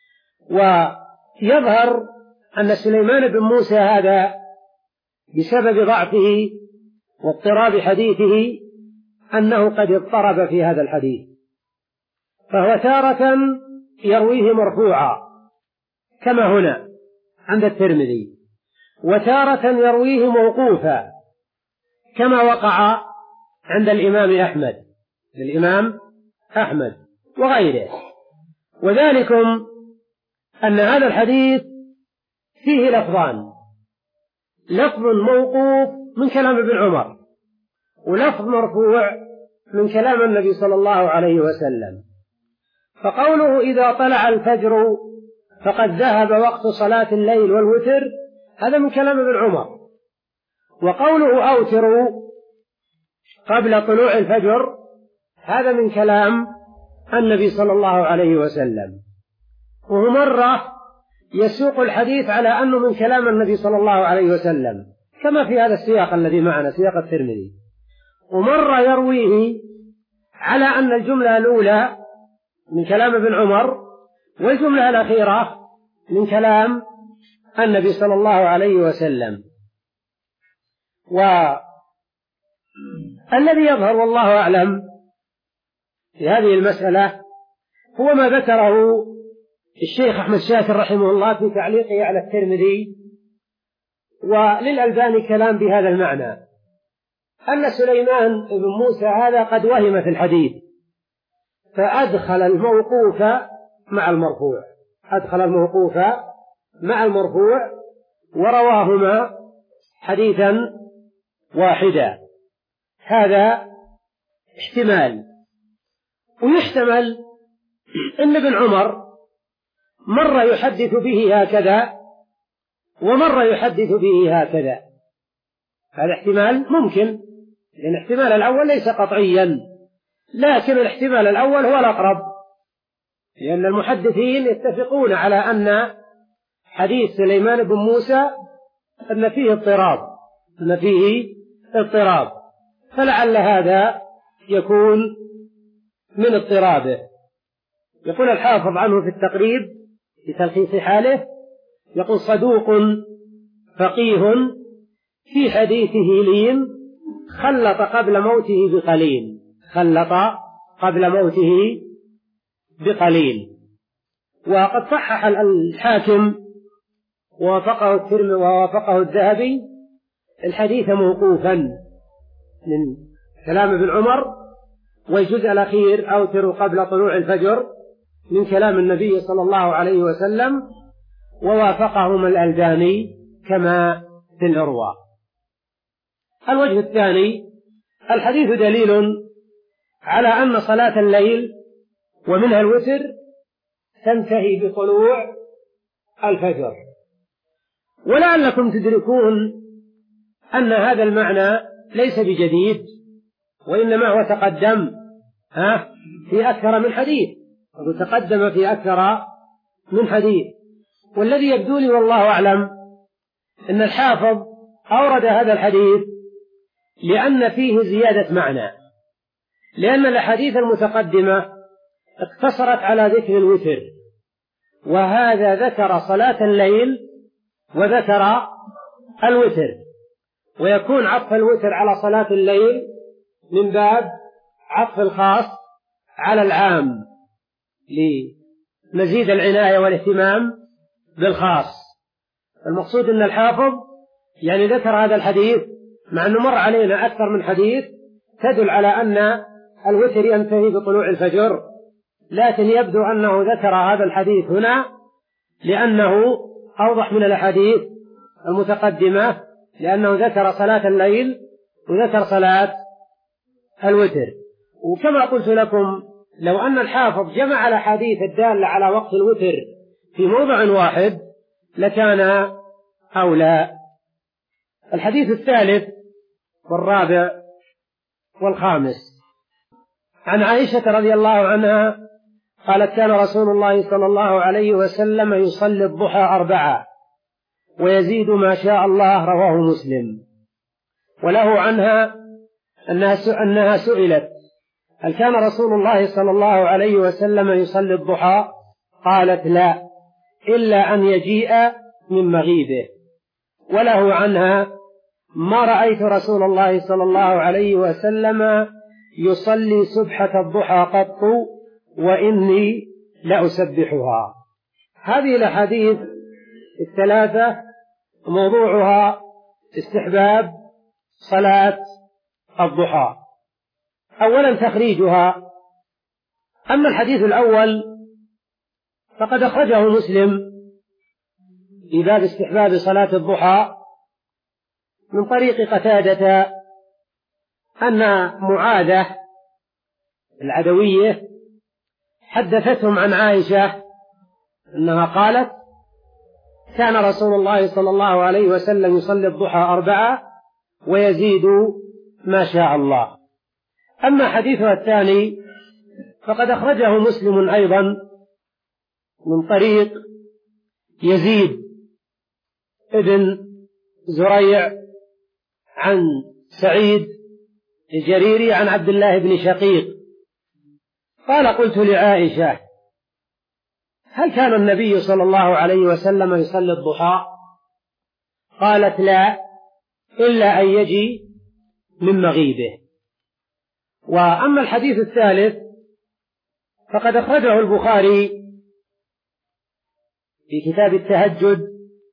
ويظهر أن سليمان بن موسى هذا بسبب ضعفه واضطراب حديثه أنه قد اضطرب في هذا الحديث، فهو تارة يرويه مرفوعا كما هنا عند الترمذي، وتارة يرويه موقوفا كما وقع عند الإمام أحمد الإمام أحمد وغيره. وذلكم أن هذا الحديث فيه لفظان: لفظ موقوف من كلام ابن عمر، ولفظ مرفوع من كلام النبي صلى الله عليه وسلم. فقوله إذا طلع الفجر فقد ذهب وقت صلاة الليل والوتر هذا من كلام ابن عمر، وقوله أوتروا قبل طلوع الفجر هذا من كلام النبي صلى الله عليه وسلم. ومرة يسوق الحديث على أنه من كلام النبي صلى الله عليه وسلم كما في هذا السياق الذي معنا سياق الترمذي، ومرة يرويه على أن الجملة الأولى من كلام ابن عمر والجملة الأخيرة من كلام النبي صلى الله عليه وسلم. والذي يظهر والله أعلم في هذه المسألة هو ما ذكره الشيخ أحمد شاكر رحمه الله في تعليقه على الترمذي، وللألباني كلام بهذا المعنى، أن سليمان بن موسى هذا قد وهم في الحديث فأدخل الموقوف مع المرفوع، أدخل الموقوف مع المرفوع ورواهما حديثا واحدا. هذا احتمال. ويحتمل أن ابن عمر مرة يحدث به هكذا ومرة يحدث به هكذا، هذا احتمال ممكن، لأن الاحتمال الأول ليس قطعيا، لكن الاحتمال الأول هو الأقرب، لأن المحدثين يتفقون على أن حديث سليمان بن موسى أن فيه اضطراب أن فيه اضطراب فلعل هذا يكون من اضطرابه. يقول الحافظ عنه في التقريب في تلخيص حاله، يقول صدوق فقيه في حديثه لين خلط قبل موته بقليل خلط قبل موته بقليل. وقد صحح الحاكم ووافقه الترمذي ووافقه الذهبي الحديث موقوفا من كلام ابن عمر، والجزء الأخير أوتر قبل طلوع الفجر من كلام النبي صلى الله عليه وسلم، ووافقهم الألباني كما في الإرواء. الوجه الثاني: الحديث دليل على أن صلاة الليل ومنها الوتر تنتهي بطلوع الفجر، ولعلكم تدركون أن هذا المعنى ليس بجديد، وإنما هو تقدم في أكثر من حديث وتقدم في أكثر من حديث. والذي يبدو لي والله أعلم أن الحافظ أورد هذا الحديث لأن فيه زيادة معنى، لأن الأحاديث المتقدمة اقتصرت على ذكر الوتر، وهذا ذكر صلاة الليل وذكر الوتر، ويكون عطف الوتر على صلاة الليل من باب عطف الخاص على العام لمزيد العناية والاهتمام بالخاص. المقصود أن الحافظ يعني ذكر هذا الحديث مع أنه مر علينا أكثر من حديث تدل على أن الوتر ينتهي بطلوع الفجر، لكن يبدو أنه ذكر هذا الحديث هنا لأنه أوضح من الأحاديث المتقدمة، لأنه ذكر صلاة الليل وذكر صلاة الوتر. وكما قلت لكم لو أن الحافظ جمع الأحاديث الدالة على وقت الوتر في موضع واحد لكان أولى. الحديث الثالث والرابع والخامس: عن عائشة رضي الله عنها قالت: كان رسول الله صلى الله عليه وسلم يصلي الضحى أربعة ويزيد ما شاء الله، رواه مسلم. وله عنها أنها سئلت: هل كان رسول الله صلى الله عليه وسلم يصلي الضحى؟ قالت: لا، إلا أن يجيء من مغيبه. وله عنها: ما رأيت رسول الله صلى الله عليه وسلم يصلي سبحة الضحى قط وإني لأسبحها. هذه الأحاديث الثلاثة موضوعها استحباب صلاة الضحى. أولا تخريجها: أما الحديث الأول فقد أخرجه مسلم في باب استحباب صلاة الضحى من طريق قتادة أن معاذة العدوية حدثتهم عن عائشة أنها قالت: كان رسول الله صلى الله عليه وسلم يصلي الضحى أربعة ويزيد ما شاء الله. أما حديثها الثاني فقد أخرجه مسلم أيضا من طريق يزيد ابن زريع عن سعيد الجريري عن عبد الله بن شقيق قال: قلت لعائشة: هل كان النبي صلى الله عليه وسلم يصلي الضحى؟ قالت: لا، إلا أن يجي من مغيبه. وأما الحديث الثالث فقد أخرجه البخاري في كتاب التهجد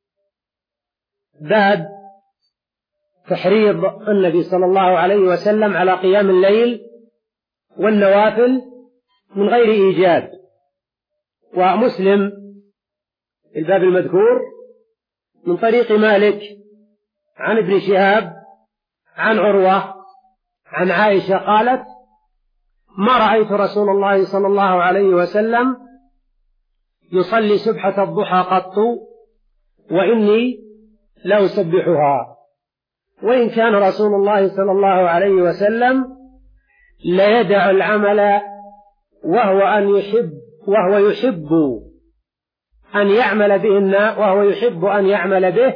باب تحريض النبي صلى الله عليه وسلم على قيام الليل والنوافل من غير إيجاب. ومسلم الباب المذكور من طريق مالك عن ابن شهاب عن عروة عن عائشة قالت: ما رأيت رسول الله صلى الله عليه وسلم يصلي سبحة الضحى قط وإني لأسبحها، وإن كان رسول الله صلى الله عليه وسلم ليدع العمل وهو أن يحب وهو يحب أن يعمل به وهو يحب أن يعمل به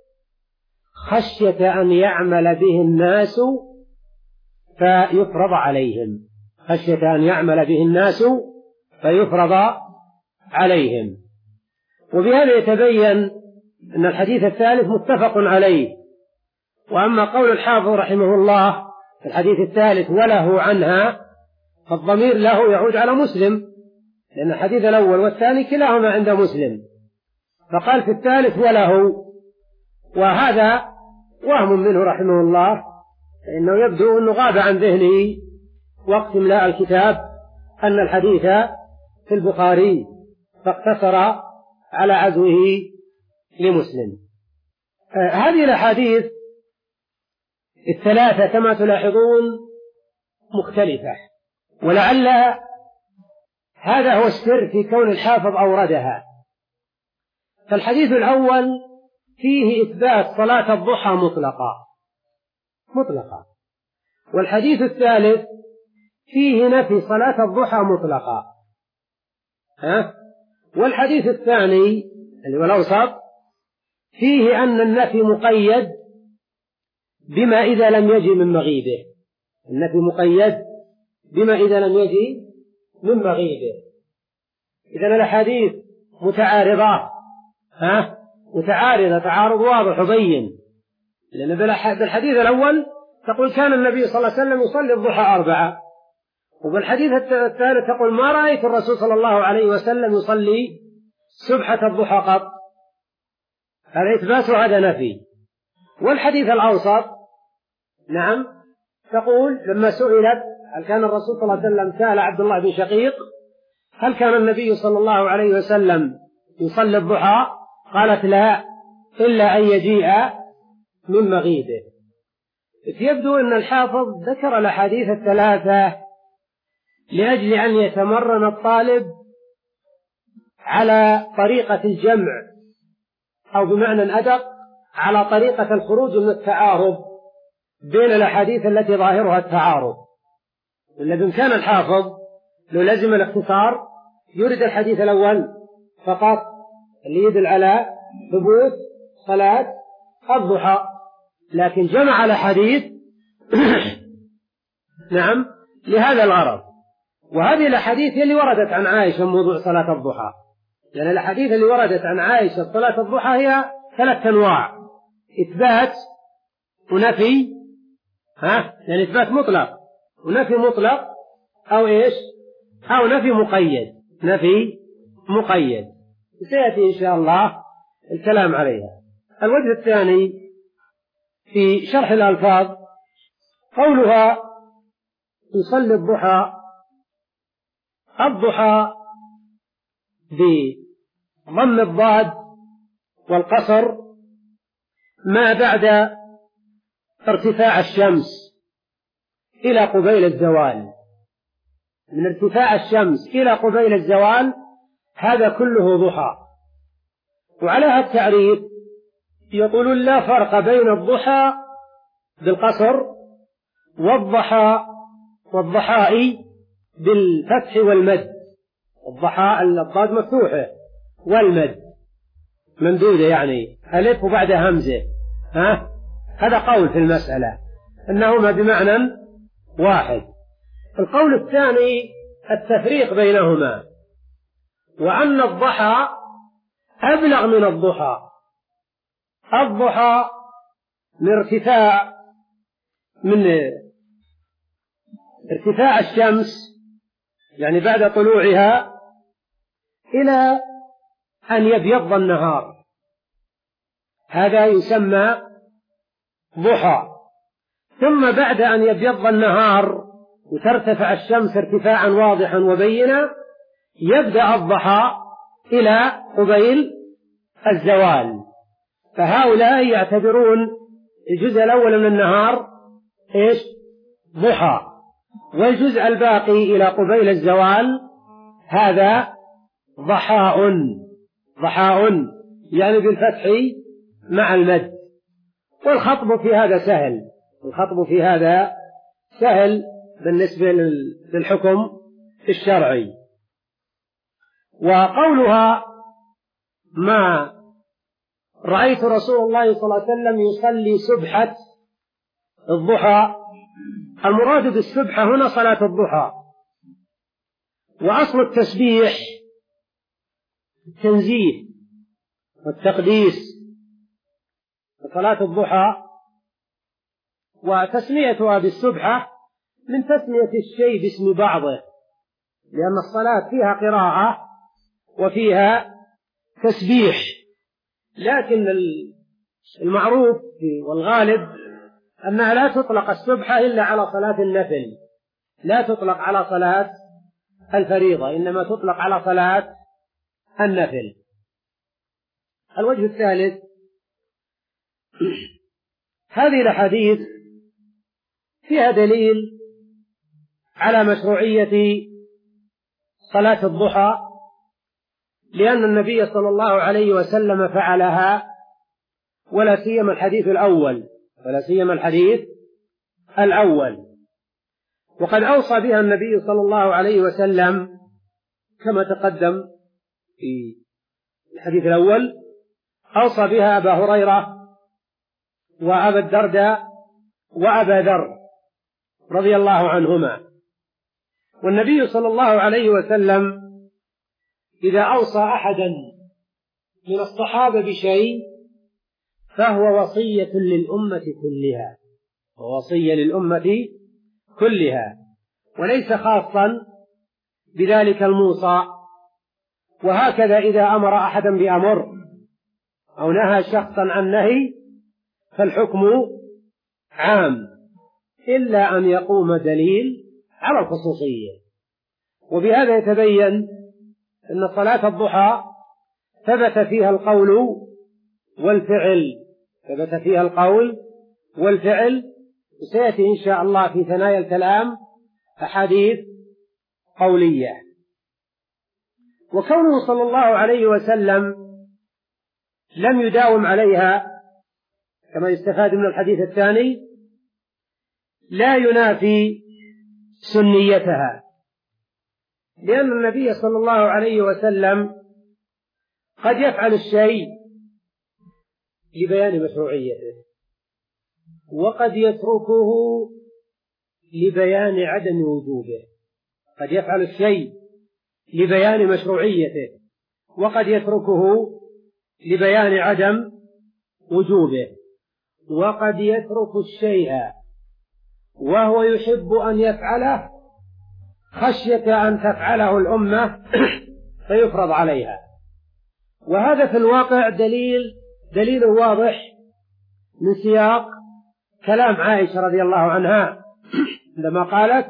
خشية أن يعمل به الناس فيفرض عليهم خشية أن يعمل به الناس فيفرض عليهم. وبهذا يتبين أن الحديث الثالث متفق عليه، وأما قول الحافظ رحمه الله في الحديث الثالث وله عنها، فالضمير له يعود على مسلم، لأن الحديث الأول والثاني كلاهما عند مسلم، فقال في الثالث وله، وهذا وهم منه رحمه الله، فإنه يبدو أنه غاب عن ذهنه وقت املاء الكتاب أن الحديث في البخاري، فاقتصر على عزوه لمسلم. آه هذه الأحاديث الثلاثة كما تلاحظون مختلفة، ولعل هذا هو السر في كون الحافظ أوردها. فالحديث الأول فيه إثبات صلاة الضحى مطلقة مطلقة، والحديث الثالث فيه نفي صلاة الضحى مطلقة، ها؟ والحديث الثاني اللي هو الأوسط فيه أن النفي مقيد بما إذا لم يجي من مغيبه، النفي مقيد بما إذا لم يجي من مغيبه. إذن الأحاديث متعارضة، ها؟ متعارضة تعارض واضح وبين، لأن بالحديث الأول تقول كان النبي صلى الله عليه وسلم يصلي الضحى أربعة، وبالحديث الثالث تقول ما رأيت الرسول صلى الله عليه وسلم يصلي سبحة الضحى قط. هذا إثبات وهذا نفي. والحديث الأوسط نعم تقول لما سئلت هل كان الرسول صلى الله عليه وسلم، سأل عبد الله بن شقيق هل كان النبي صلى الله عليه وسلم يصلي الضحى، قالت لا إلا أن يجيء من مغيبه. يبدو أن الحافظ ذكر الأحاديث الثلاثة لأجل أن يتمرن الطالب على طريقة الجمع، أو بمعنى أدق على طريقة الخروج من التعارض بين الأحاديث التي ظاهرها التعارض. إلا بإمكان الحافظ لو لزم الاختصار يريد الحديث الأول فقط اللي يدل على ثبوت صلاة الضحى، لكن جمع الأحاديث نعم لهذا الغرض. وهذه الأحاديث اللي وردت عن عائشة موضوع صلاة الضحى، لأن يعني الأحاديث اللي وردت عن عائشة صلاة الضحى هي ثلاث أنواع: إثبات ونفي، ها يعني إثبات مطلق ونفي مطلق، أو إيش أو نفي مقيد نفي مقيد سيأتي إن شاء الله الكلام عليها. الوجه الثاني في شرح الألفاظ قولها يصلي الضحى، الضحى بضم الضاد والقصر ما بعد ارتفاع الشمس إلى قبيل الزوال، من ارتفاع الشمس إلى قبيل الزوال هذا كله ضحى. وعلى هذا التعريف يقولون لا فرق بين الضحى بالقصر والضحى والضحاء بالفتح والمد. الضحى الضاد مفتوحة والمد ممدودة، يعني ألف وبعدها همزة، ها هذا قول في المسألة أنهما بمعنى واحد. القول الثاني التفريق بينهما، وأن الضحى أبلغ من الضحى. الضحى من ارتفاع من ارتفاع الشمس يعني بعد طلوعها إلى أن يبيض النهار، هذا يسمى ضحى. ثم بعد أن يبيض النهار وترتفع الشمس ارتفاعا واضحا وبينا يبدأ الضحى إلى قبيل الزوال. فهؤلاء يعتبرون الجزء الأول من النهار إيش ضحى، والجزء الباقي إلى قبيل الزوال هذا ضحاء. ضحاء يعني بالفتح مع المد. والخطب في هذا سهل، الخطب في هذا سهل بالنسبة للحكم الشرعي. وقولها ما رأيت رسول الله صلى الله عليه وسلم يصلي سبحة الضحى، المراد بالسبحة هنا صلاة الضحى. وأصل التسبيح التنزيه والتقديس. صلاة الضحى وتسميتها بالسبحة من تسمية الشيء باسم بعضه، لأن الصلاة فيها قراءة وفيها تسبيح، لكن المعروف والغالب أنها لا تطلق السبحة إلا على صلاة النفل، لا تطلق على صلاة الفريضة، إنما تطلق على صلاة النفل. الوجه الثالث، هذه الأحاديث فيها دليل على مشروعية صلاة الضحى، لأن النبي صلى الله عليه وسلم فعلها، ولا سيما الحديث الأول ولا سيما الحديث الأول وقد أوصى بها النبي صلى الله عليه وسلم كما تقدم في الحديث الأول، أوصى بها أبا هريرة وأبا الدرداء وأبا ذر رضي الله عنهما. والنبي صلى الله عليه وسلم إذا أوصى أحدا من الصحابة بشيء فهو وصية للأمة كلها، ووصية للأمة كلها، وليس خاصا بذلك الموصى. وهكذا إذا أمر أحدا بأمر أو نهى شخصا عن نهي فالحكم عام، إلا أن يقوم دليل على الخصوصية. وبهذا يتبين أن صلاة الضحى ثبت فيها القول والفعل، ثبت فيها القول والفعل، وسيأتي إن شاء الله في ثنايا الكلام أحاديث قولية. وكونه صلى الله عليه وسلم لم يداوم عليها كما يستفاد من الحديث الثاني لا ينافي سنيتها، لأن النبي صلى الله عليه وسلم قد يفعل الشيء لبيان مشروعيته، وقد يتركه لبيان عدم وجوبه. قد يفعل الشيء لبيان مشروعيته وقد يتركه لبيان عدم وجوبه، وقد يترك الشيء وهو يحب أن يفعله خشية أن تفعله الأمة فيفرض عليها. وهذا في الواقع دليل دليل واضح من سياق كلام عائشة رضي الله عنها عندما قالت: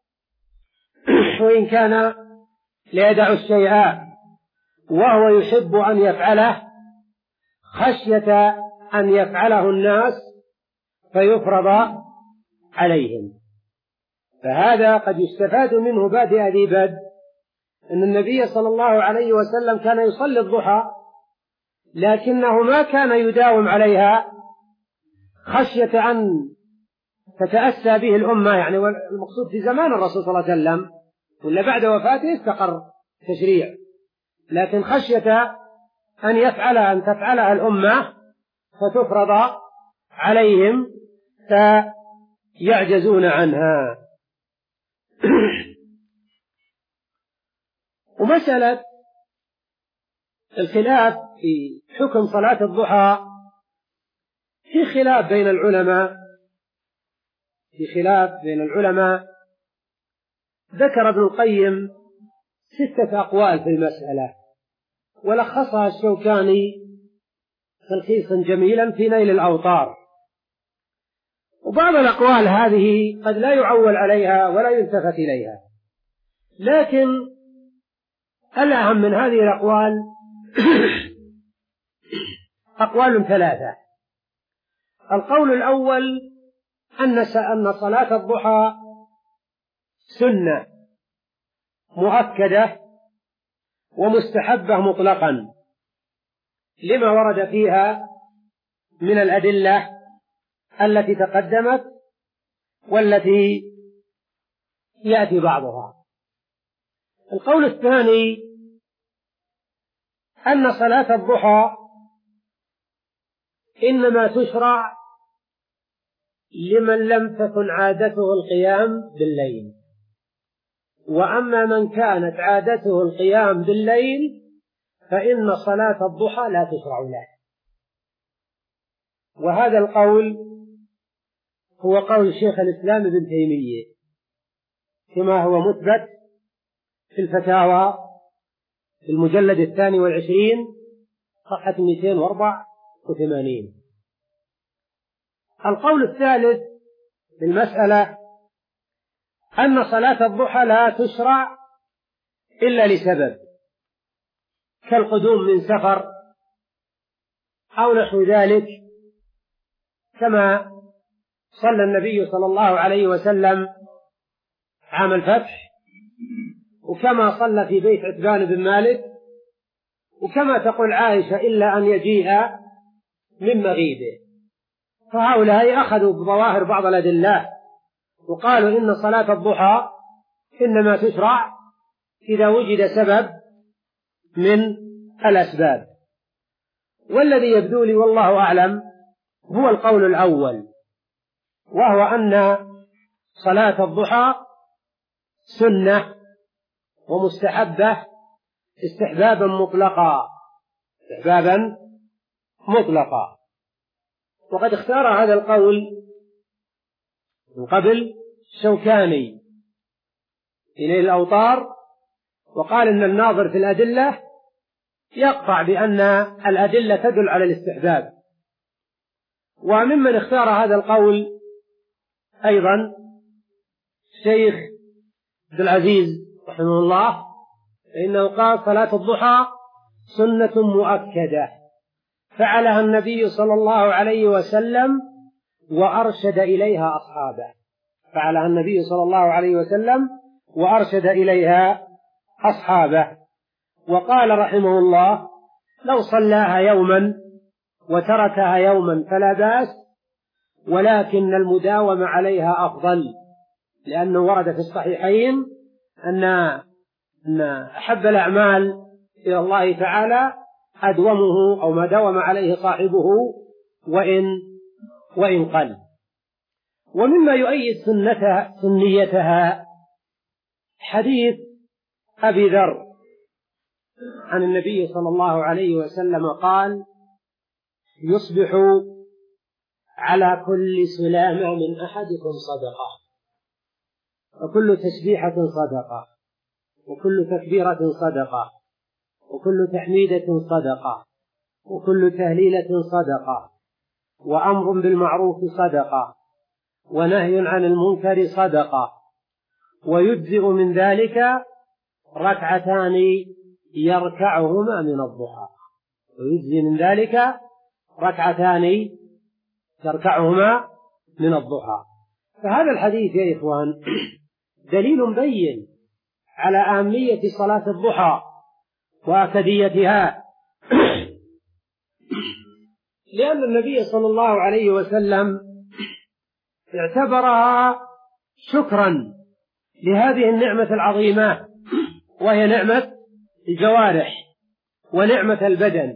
وإن كان ليدع الشيء وهو يحب أن يفعله خشية أن يفعله الناس فيفرض عليهم. فهذا قد يستفاد منه بادئ ذي بدء أن النبي صلى الله عليه وسلم كان يصلي الضحى، لكنه ما كان يداوم عليها خشية أن تتأسى به الأمة، يعني المقصود في زمان الرسول صلى الله عليه وسلم، ولا بعد وفاته استقر تشريع، لكن خشية أن يفعل أن تفعلها الأمة فتفرض عليهم فيعجزون عنها. ومسألة الخلاف في حكم صلاة الضحى في خلاف بين العلماء في خلاف بين العلماء ذكر ابن القيم ستة أقوال في المسألة، ولخصها الشوكاني تلخيصا جميلا في نيل الأوطار. وبعض الأقوال هذه قد لا يعول عليها ولا يلتفت إليها، لكن الأهم من هذه الأقوال أقوال ثلاثة. القول الأول أن صلاة الضحى سنة مؤكدة ومستحبة مطلقا لما ورد فيها من الأدلة التي تقدمت والتي يأتي بعضها. القول الثاني أن صلاة الضحى إنما تشرع لمن لم تكن عادته القيام بالليل، وأما من كانت عادته القيام بالليل فإن صلاة الضحى لا تشرع له. وهذا القول هو قول شيخ الإسلام ابن تيمية كما هو مثبت في الفتاوى في المجلد الثاني والعشرين صفحة مئتين وأربعة وثمانين. القول الثالث في المسألة أن صلاة الضحى لا تشرع إلا لسبب كالقدوم من سفر أو نحو ذلك، كما صلى النبي صلى الله عليه وسلم عام الفتح، وكما صلى في بيت عتبان بن مالك، وكما تقول عائشة إلا أن يجيء من مغيبه. فهؤلاء أخذوا بظواهر بعض الأدلة وقالوا إن صلاة الضحى إنما تشرع إذا وجد سبب من الأسباب. والذي يبدو لي والله أعلم هو القول الأول، وهو أن صلاة الضحى سنة ومستحبة استحبابا مطلقا استحبابا مطلقا وقد اختار هذا القول من قبل الشوكاني في نيل الأوطار، وقال إن الناظر في الأدلة يقطع بأن الأدلة تدل على الاستحباب. وممن اختار هذا القول أيضا الشيخ عبد العزيز رحمه الله، فإنه قال صلاة الضحى سنة مؤكدة فعلها النبي صلى الله عليه وسلم وأرشد إليها أصحابه فعلها النبي صلى الله عليه وسلم وأرشد إليها أصحابه. وقال رحمه الله لو صلاها يوما وتركها يوما فلا بأس، ولكن المداومة عليها أفضل، لأنه ورد في الصحيحين أن أن أحب الأعمال إلى الله تعالى أدومه أو ما داوم عليه صاحبه وإن وإن قل. ومما يؤيد سنتها سنيتها حديث أبي ذر عن النبي صلى الله عليه وسلم قال يصبح على كل سلامة من أحدكم صدقة، وكل تسبيحة صدقة، وكل تكبيرة صدقة، وكل تحميدة صدقة، وكل تهليلة صدقة، وأمر بالمعروف صدقة، ونهي عن المنكر صدقة، ويجزئ من ذلك ركعتان يركعهما من الضحى ويجزئ من ذلك ركعتان يركعهما من الضحى. فهذا الحديث يا إخوان دليل بين على أهمية صلاة الضحى وأكديتها، لأن النبي صلى الله عليه وسلم اعتبرها شكرا لهذه النعمة العظيمة، وهي نعمة الجوارح ونعمة البدن.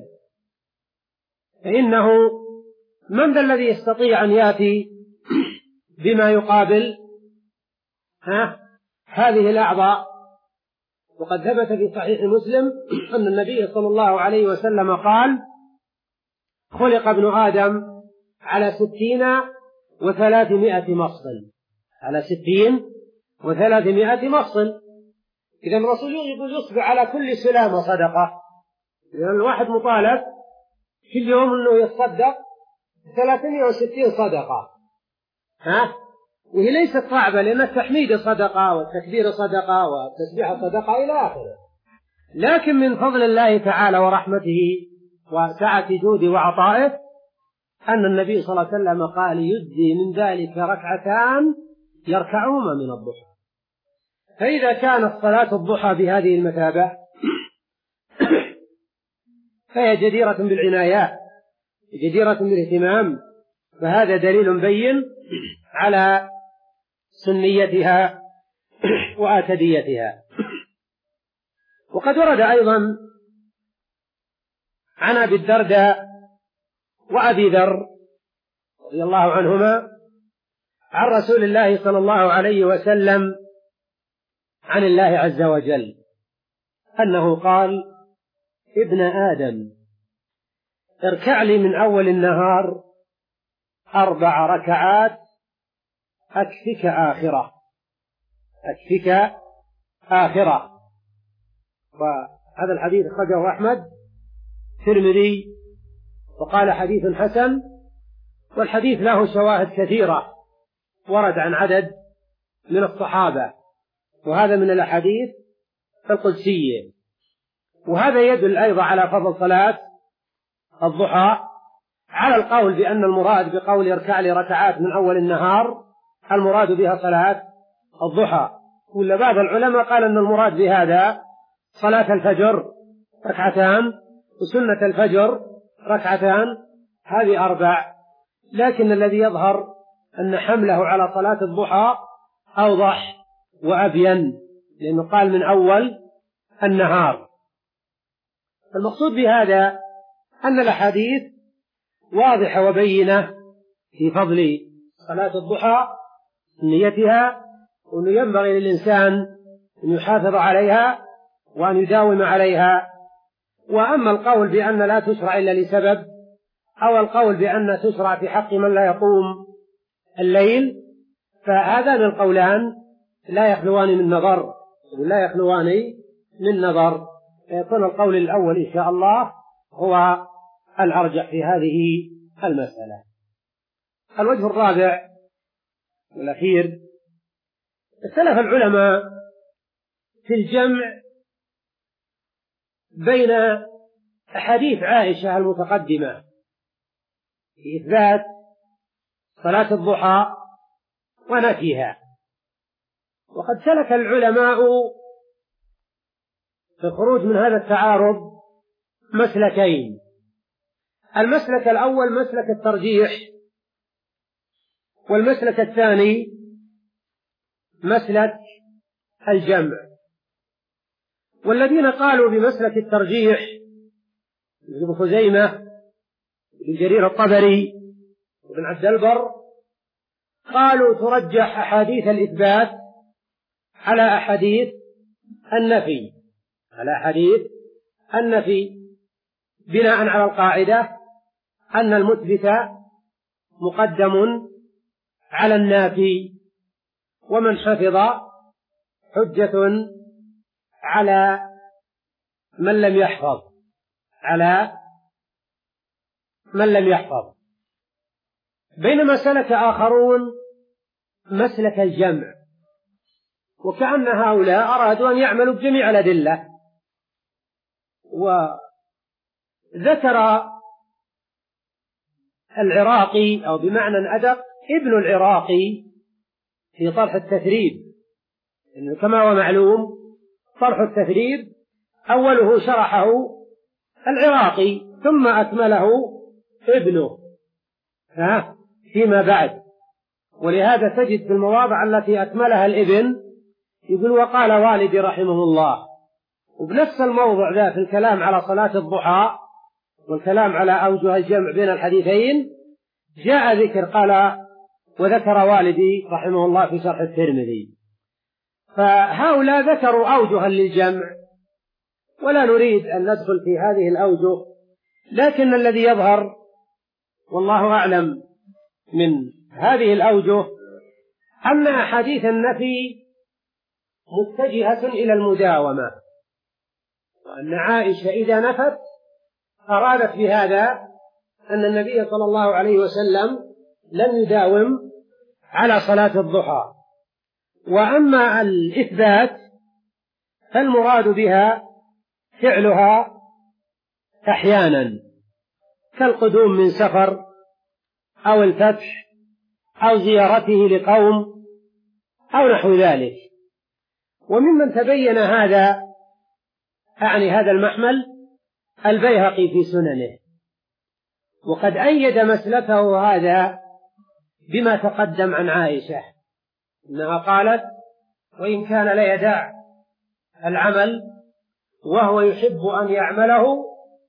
فإنه من ذا الذي يستطيع أن يأتي بما يقابل ها هذه الأعضاء؟ وقد ثبت في صحيح مسلم أن النبي صلى الله عليه وسلم قال خلق ابن آدم على ستين وثلاثمائة مفصل على ستين وثلاثمائة مفصل. إذا الرسول يقول يصبح على كل سلامة صدقة. إذا الواحد مطالب في اليوم أنه يتصدق ثلاثمائة وستين صدقة، ها؟ وهي ليست صعبة، لأن التحميد صدقة والتكبير صدقة والتسبيح صدقة إلى آخره. لكن من فضل الله تعالى ورحمته وسعة جوده وعطائه أن النبي صلى الله عليه وسلم قال يجزي من ذلك ركعتان يركعهما من الضحى. فإذا كانت صلاة الضحى بهذه المثابة فهي جديرة بالعناية جديرة بالاهتمام، فهذا دليل بين على سنيتها وآكديتها. وقد ورد أيضا عن أبي الدرداء وأبي ذر رضي الله عنهما عن رسول الله صلى الله عليه وسلم عن الله عز وجل أنه قال ابن آدم اركع لي من أول النهار أربع ركعات أكفك آخرة، أكفك آخرة. وهذا الحديث أخرجه أحمد الترمذي وقال حديث حسن، والحديث له شواهد كثيرة ورد عن عدد من الصحابة، وهذا من الأحاديث القدسية. وهذا يدل أيضا على فضل صلاة الضحى، على القول بأن المراد بقول اركع لي ركعات من أول النهار المراد بها صلاة الضحى. ولا بعض العلماء قال أن المراد بهذا صلاة الفجر ركعتان، وسنة الفجر ركعتان، هذه أربع. لكن الذي يظهر أن حمله على صلاة الضحى أوضح وأبين، لأنه قال من أول النهار. المقصود بهذا أن الأحاديث واضحة وبينة في فضل صلاة الضحى، نيتها، وأنه ينبغي للإنسان أن يحافظ عليها وأن يداوم عليها. وأما القول بأن لا تشرع إلا لسبب، أو القول بأن تشرع في حق من لا يقوم الليل، فهذان القولان لا يخلوان من نظر، لا يخلوان من نظر. فيكون القول الأول إن شاء الله هو الأرجح في هذه المسألة. الوجه الرابع والأخير، اختلف العلماء في الجمع بين أحاديث عائشة المتقدمة في إثبات صلاة الضحى ونفيها. وقد سلك العلماء في الخروج من هذا التعارض مسلكين. المسلك الأول مسلك الترجيح، والمسلك الثاني مسلك الجمع. والذين قالوا بمسلك الترجيح ابن خزيمة بن جرير الطبري وابن عبد البر قالوا ترجح أحاديث الإثبات على أحاديث النفي، على أحاديث النفي، بناء على القاعدة أن المثبت مقدم على النافي، ومن حفظ حجة على من لم يحفظ، على من لم يحفظ. بينما سلك آخرون مسلك الجمع، وكأن هؤلاء أرادوا أن يعملوا بجميع الأدلة. وذكر العراقي، أو بمعنى أدق ابن العراقي، في طرح التثريب، إنه كما هو معلوم طرح التثريب أوله شرحه العراقي ثم أكمله ابنه ها فيما بعد. ولهذا تجد في المواضع التي أكملها الابن يقول وقال والدي رحمه الله. وبنفس الموضع ذا في الكلام على صلاة الضحى والكلام على أوجه الجمع بين الحديثين جاء ذكر قال وذكر والدي رحمه الله في شرح الترمذي. فهؤلاء ذكروا أوجها للجمع، ولا نريد أن ندخل في هذه الأوجه، لكن الذي يظهر والله أعلم من هذه الأوجه أن أحاديث النفي متجهة إلى المداومة، وأن عائشة إذا نفت أرادت بهذا أن النبي صلى الله عليه وسلم لم يداوم على صلاة الضحى. وأما الإثبات فالمراد بها فعلها أحيانا كالقدوم من سفر أو الفتح أو زيارته لقوم أو نحو ذلك. وممن تبين هذا أعني هذا المحمل البيهقي في سننه، وقد أيد مسلكه هذا بما تقدم عن عائشة إنها قالت وإن كان لا يدع العمل وهو يحب أن يعمله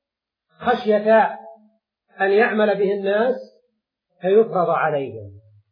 خشية أن يعمل به الناس فيفرض عليهم.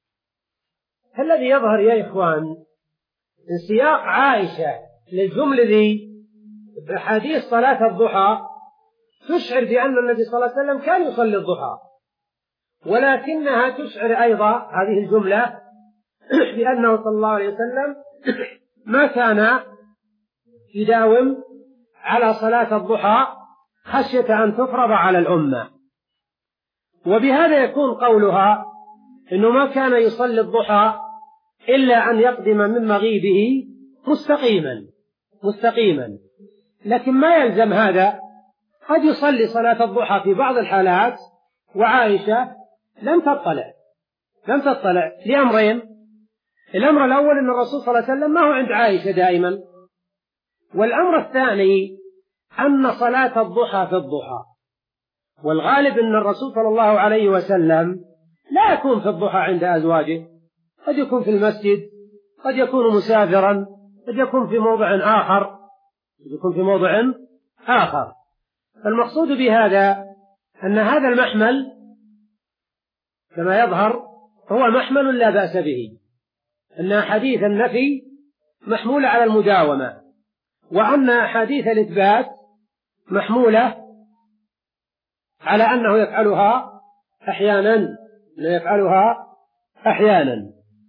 الذي يظهر يا إخوان من سياق عائشة للجملة ذي بحديث صلاة الضحى تشعر بأن النبي صلى الله عليه وسلم كان يصلي الضحى، ولكنها تشعر أيضا هذه الجملة بأنه صلى الله عليه وسلم ما كان يداوم على صلاة الضحى خشية أن تفرض على الأمة. وبهذا يكون قولها إنه ما كان يصلي الضحى إلا أن يقدم من مغيبه مستقيما مستقيما لكن ما يلزم هذا، قد يصلي صلاة الضحى في بعض الحالات وعائشة لم تطلع لم تطلع لأمرين. الأمر الأول أن الرسول صلى الله عليه وسلم ما هو عند عائشة دائما، والأمر الثاني أن صلاة الضحى في الضحى، والغالب أن الرسول صلى الله عليه وسلم لا يكون في الضحى عند أزواجه، قد يكون في المسجد، قد يكون مسافرا، قد يكون في موضع آخر قد يكون في موضع آخر فالمقصود بهذا أن هذا المحمل كما يظهر هو محمل لا بأس به، أن أحاديث النفي محمولة على المداومة، وأن أحاديث الإثبات محمولة على أنه يفعلها أحيانا يفعلها أحيانا.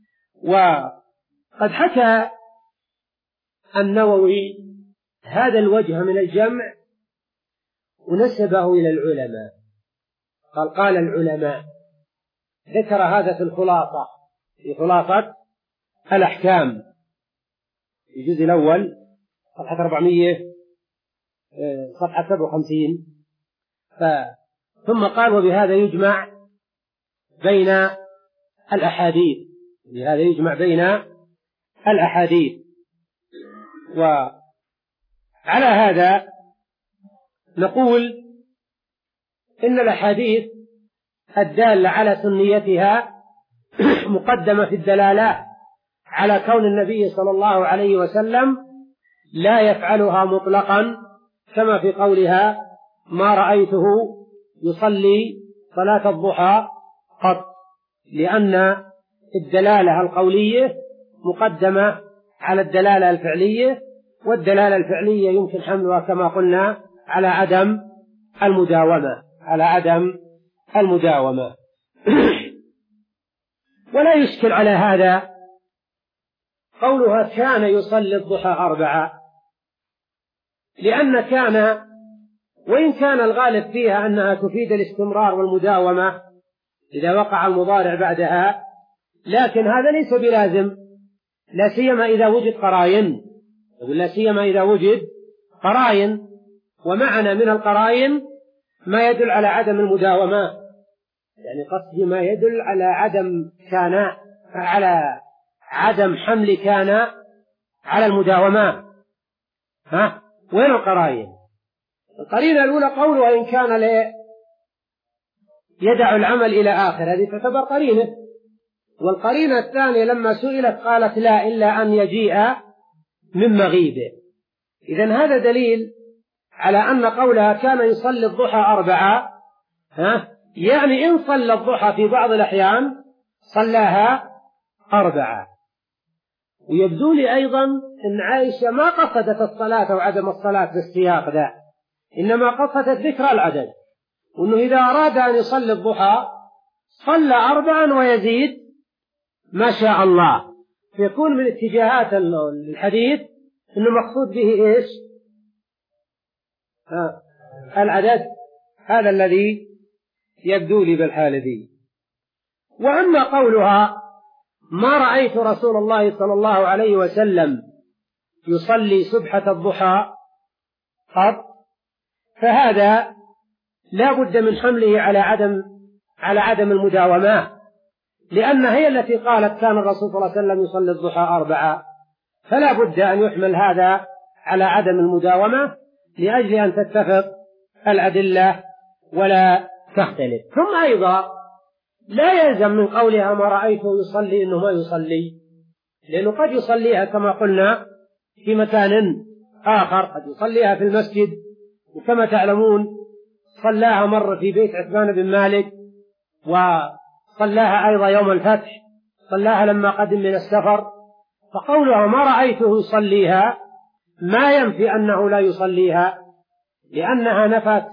وقد حكى النووي هذا الوجه من الجمع ونسبه إلى العلماء، قال قال العلماء، ذكر هذا في الخلاصة في خلاصة الأحكام في الجزء الأول صفحة أربعمائة صفحة سبعة وخمسين. ثم قال وبهذا يجمع بين الأحاديث بهذا يجمع بين الأحاديث. وعلى هذا نقول إن الأحاديث الدالة على سنيتها مقدمة في الدلالة على كون النبي صلى الله عليه وسلم لا يفعلها مطلقا، كما في قولها ما رأيته يصلي صلاة الضحى قط، لأن الدلالة القولية مقدمة على الدلالة الفعلية، والدلالة الفعلية يمكن حملها كما قلنا على عدم المداومة على عدم المداومة ولا يشكل على هذا قولها كان يصلي الضحى أربعة، لأن كان وإن كان الغالب فيها أنها تفيد الاستمرار والمداومة إذا وقع المضارع بعدها، لكن هذا ليس بلازم، لا سيما إذا وجد قرائن لا سيما إذا وجد قرائن ومعنا من القرائن ما يدل على عدم المداومة، يعني قصدي ما يدل على عدم كان على عدم حمل كان على المداومة. ها وين القرائن؟ القرينة الأولى قوله وإن كان لا يدع العمل إلى آخر، هذه تعتبر قرينة. والقرينة الثانية لما سئلت قالت لا إلا أن يجيء من مغيبه. إذن هذا دليل على أن قولها كان يصلي الضحى أربعة ها يعني إن صلى الضحى في بعض الأحيان صلاها أربعة. ويبدو لي أيضا أن عائشة ما قصدت الصلاة أو عدم الصلاة في السياق ذا، إنما قصدت ذكر العدد، وأنه إذا أراد أن يصلي الضحى صلى أربعا ويزيد ما شاء الله، فيكون من اتجاهات الحديث أنه مقصود به إيش؟ ها العدد، هذا الذي يبدو لي بالحالة دي. وأما قولها ما رأيت رسول الله صلى الله عليه وسلم يصلي سبحة الضحى قط، فهذا لا بد من حمله على عدم على عدم المداومة، لأن هي التي قالت كان الرسول صلى الله عليه وسلم يصلي الضحى أربعة، فلا بد أن يحمل هذا على عدم المداومة لأجل أن تتفق الأدلة ولا تختلف. ثم أيضا لا يلزم من قولها ما رأيته يصلي إنه ما يصلي، لأنه قد يصليها كما قلنا في مكان آخر، قد يصليها في المسجد، وكما تعلمون صلاها مرة في بيت عثمان بن مالك، وصلاها أيضا يوم الفتح، صلاها لما قدم من السفر. فقولها ما رأيته يصليها ما ينفي أنه لا يصليها، لأنها نفت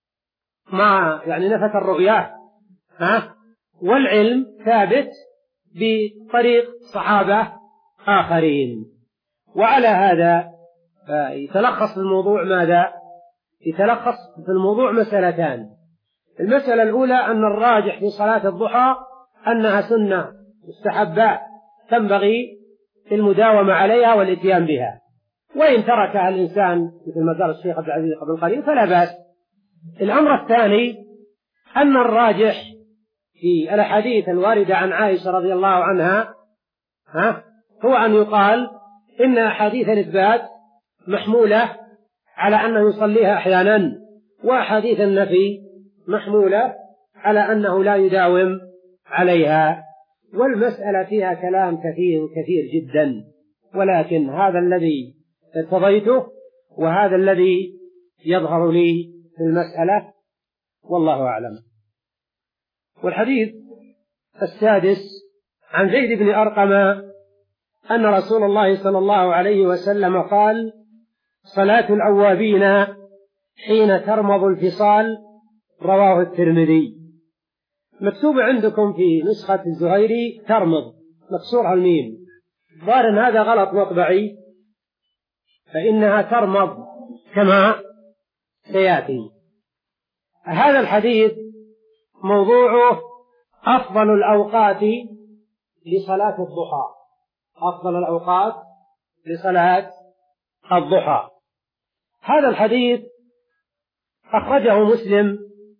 ما يعني نفت الرؤيا ها والعلم ثابت بطريق صحابة آخرين. وعلى هذا يتلخص في الموضوع ماذا؟ يتلخص في الموضوع مسألتان. المسألة الأولى أن الراجح في صلاة الضحى أنها سنة مستحبة تنبغي المداومة عليها والإتيان بها، وإن تركها الإنسان مثل ما قال الشيخ عبد العزيز قبل قليل فلا بأس. الأمر الثاني أن الراجح في الأحاديث الواردة عن عائشة رضي الله عنها ها هو أن يقال إن أحاديث الإثبات محمولة على أنه يصليها أحيانا، وأحاديث النفي محمولة على أنه لا يداوم عليها. والمسألة فيها كلام كثير كثير جدا، ولكن هذا الذي ارتضيته وهذا الذي يظهر لي في المسألة، والله أعلم. والحديث السادس عن زيد بن أرقم أن رسول الله صلى الله عليه وسلم قال: صلاة الأوابين حين ترمض الفصال، رواه الترمذي. مكتوب عندكم في نسخة الزهيري ترمض مكسورها الميم، ظاهر هذا غلط مطبعي، فإنها ترمض كما سيأتي. هذا الحديث موضوعه أفضل الأوقات لصلاة الضحى، أفضل الأوقات لصلاة الضحى. هذا الحديث أخرجه مسلم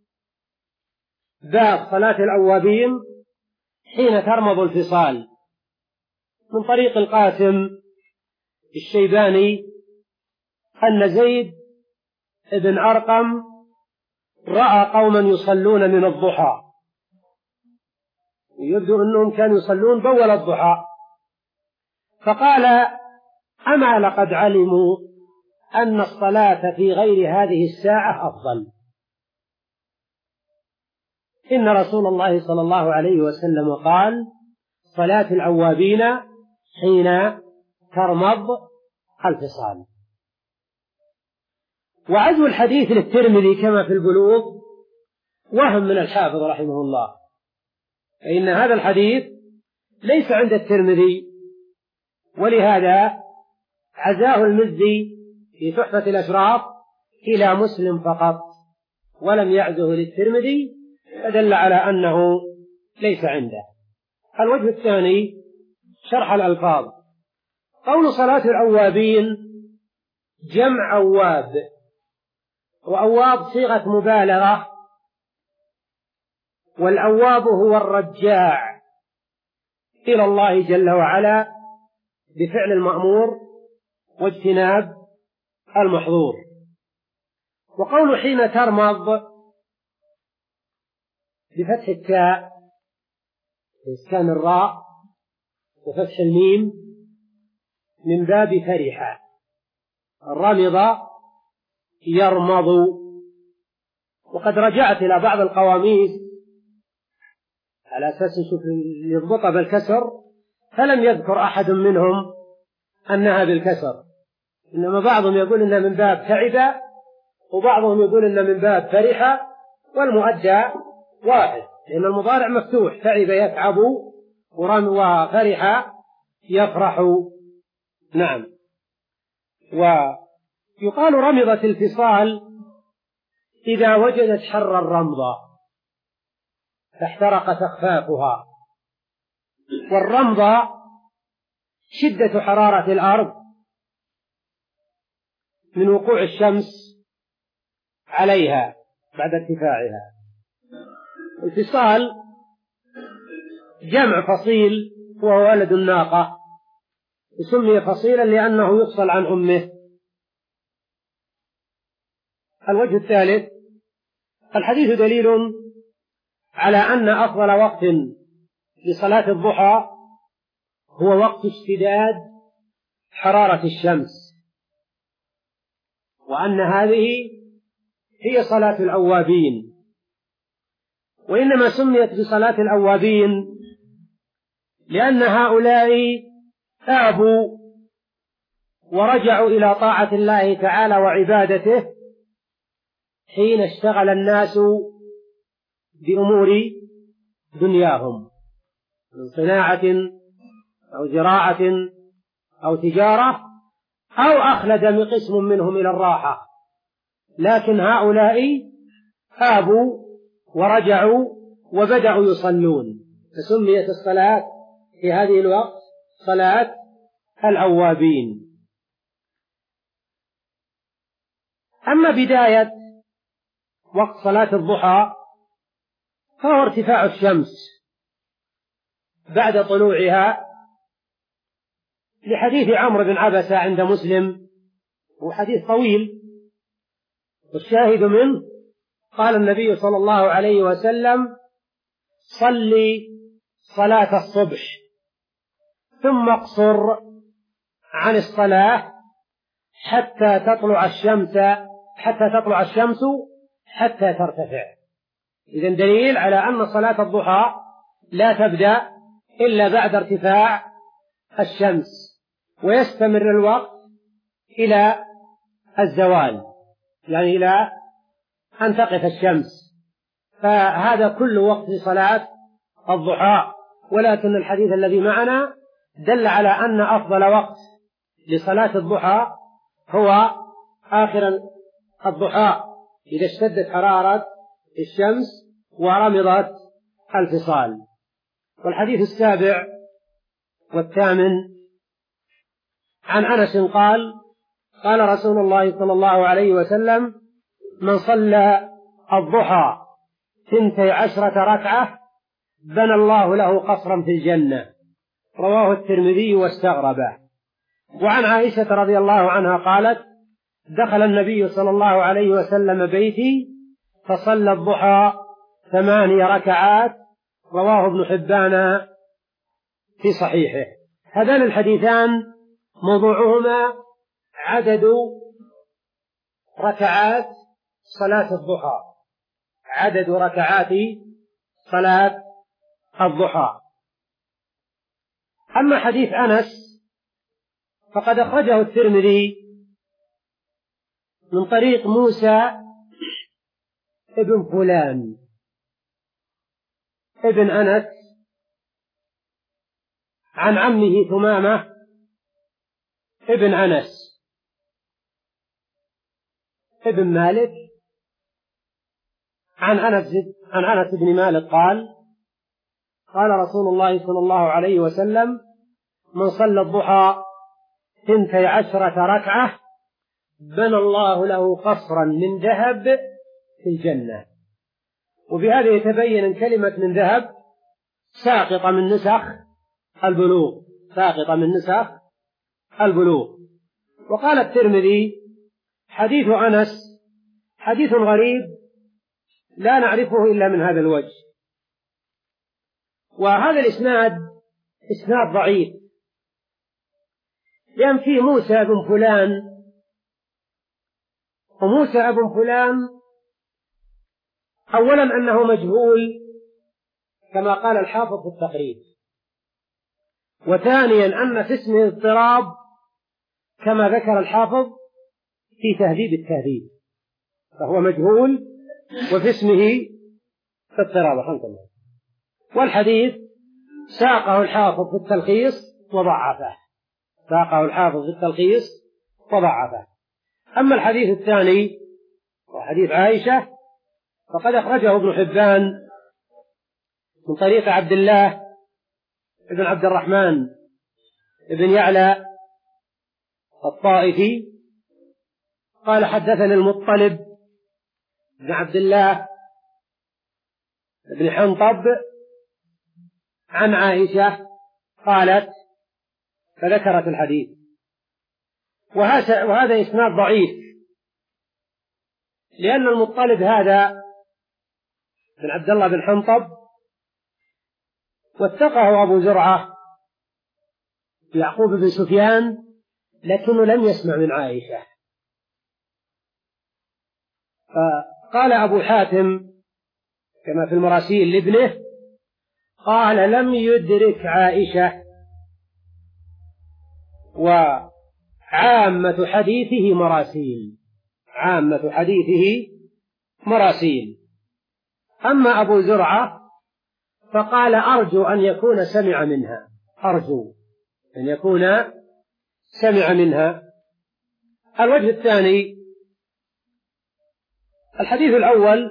باب صلاة الأوابين حين ترمض الفصال من طريق القاسم الشيباني أن زيد بن أرقم رأى قوما يصلون من الضحى، يبدو أنهم كانوا يصلون بول الضحى، فقال: أما لقد علموا أن الصلاة في غير هذه الساعة أفضل. إن رسول الله صلى الله عليه وسلم قال: صلاة الأوابين حين ترمض الفصال. وعزو الحديث للترمذي كما في البلوغ وهم من الحافظ رحمه الله، فإن هذا الحديث ليس عند الترمذي، ولهذا عزاه المزي في تحفة الأشراف إلى مسلم فقط ولم يعزه للترمذي، فدل على أنه ليس عنده. الوجه الثاني شرح الألفاظ. قول صلاة الأوابين جمع أواب، وأواب صيغة مبالغة، والأواب هو الرجاع إلى الله جل وعلا بفعل المأمور واجتناب المحظور. وقول حين ترمض بفتح التاء بإسكان الراء وفتح الميم من باب فرح، رمض يرمض. وقد رجعت إلى بعض القواميس على أساس نشوف يضبطها بالكسر، فلم يذكر أحد منهم أنها بالكسر، إنما بعضهم يقول إنها من باب تعب، وبعضهم يقول إنها من باب فرح، والمؤدى واحد، لأن المضارع مفتوح، تعب يتعب وفرح يفرح. نعم. ويقال رمضت الفصال إذا وجدت حر الرمضة فاحترقت أخفافها. والرمضة شدة حرارة الأرض من وقوع الشمس عليها بعد ارتفاعها. الفصال جمع فصيل وهو ولد الناقة، سمي فصيلا لأنه يفصل عن أمه. الوجه الثالث: الحديث دليل على أن أفضل وقت لصلاة الضحى هو وقت اشتداد حرارة الشمس، وأن هذه هي صلاة الأوابين. وإنما سميت بصلاة الأوابين لأن هؤلاء تابوا ورجعوا إلى طاعة الله تعالى وعبادته حين اشتغل الناس بأمور دنياهم، من صناعة أو زراعة أو تجارة، أو أخلد من قسم منهم إلى الراحة، لكن هؤلاء آبوا ورجعوا وبدأوا يصلون، فسميت الصلاة في هذه الوقت صلاة الأوابين. أما بداية وقت صلاة الضحى فهو ارتفاع الشمس بعد طلوعها، لحديث عمرو بن عبسة عند مسلم، وحديث طويل، والشاهد منه قال النبي صلى الله عليه وسلم: صلي صلاة الصبح ثم اقصر عن الصلاة حتى تطلع الشمس حتى تطلع الشمس حتى ترتفع. إذن دليل على أن صلاة الضحى لا تبدأ إلا بعد ارتفاع الشمس، ويستمر الوقت إلى الزوال، يعني إلى أن تقف الشمس، فهذا كل وقت صلاة الضحى. ولكن الحديث الذي معنا دل على أن أفضل وقت لصلاة الضحى هو آخر الضحى، إذا اشتدت حرارة الشمس ورمضت الفصال. والحديث السابع والثامن عن أنس قال: قال رسول الله صلى الله عليه وسلم: من صلى الضحى ثنتي عشرة ركعة بنى الله له قصرا في الجنة. رواه الترمذي واستغربه. وعن عائشة رضي الله عنها قالت: دخل النبي صلى الله عليه وسلم بيتي فصلى الضحى ثماني ركعات. رواه ابن حبان في صحيحه. هذان الحديثان موضوعهما عدد ركعات صلاة الضحى، عدد ركعات صلاة الضحى. أما حديث أنس فقد أخرجه الترمذي من طريق موسى ابن فلان ابن أنس عن عمه ثمامة ابن أنس ابن مالك عن أنس عن أنس بن مالك قال: قال رسول الله صلى الله عليه وسلم: من صلى الضحى ثنتي عشرة ركعة بنى الله له قصرا من ذهب في الجنة. وبهذا يتبين أن كلمة من ذهب ساقطة من نسخ البلوغ، ساقطة من نسخ البلوغ. وقال الترمذي: حديث أنس حديث غريب لا نعرفه إلا من هذا الوجه. وهذا الإسناد إسناد ضعيف، لأن فيه موسى بن فلان، وموسى بن فلان أولا أنه مجهول كما قال الحافظ في التقريب، وثانيا أن في اسمه اضطراب كما ذكر الحافظ في تهذيب التهذيب، فهو مجهول وفي اسمه اضطراب. والحديث ساقه الحافظ في التلخيص وضعفه، ساقه الحافظ في التلخيص وضعفه. أما الحديث الثاني وحديث عائشة فقد أخرجه ابن حبان من طريق عبد الله ابن عبد الرحمن ابن يعلى الطائفي قال: حدثني المطلب بن عبد الله بن حنطب عن عائشة قالت، فذكرت الحديث. وهذا إسناد ضعيف، لأن المطلب هذا بن عبد الله بن حنطب وثقه أبو زرعة يعقوب بن سفيان، لكنه لم يسمع من عائشة. فقال أبو حاتم كما في المراسيل لابنه، قال: لم يدرك عائشة، وعامة حديثه مراسيل، عامة حديثه مراسيل. أما أبو زرعة فقال أرجو أن يكون سمع منها، أرجو أن يكون سمع منها. الوجه الثاني، الحديث الأول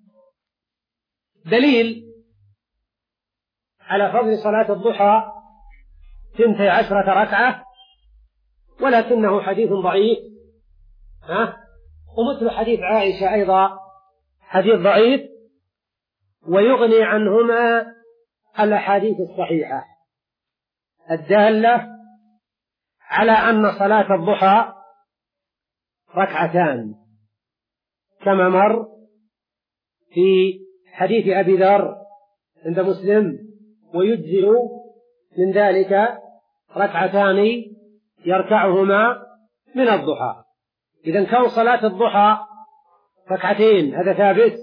دليل على فضل صلاة الضحى ثنتي عشرة ركعة، ولكنه حديث ضعيف، ها؟ ومثل حديث عائشة أيضا حديث ضعيف، ويغني عنهما الأحاديث الصحيحة الدالة على أن صلاة الضحى ركعتان كما مر في حديث أبي ذر عند مسلم، ويجزئ من ذلك ركعتان يركعهما من الضحى. إذن كون صلاة الضحى ركعتين هذا ثابت،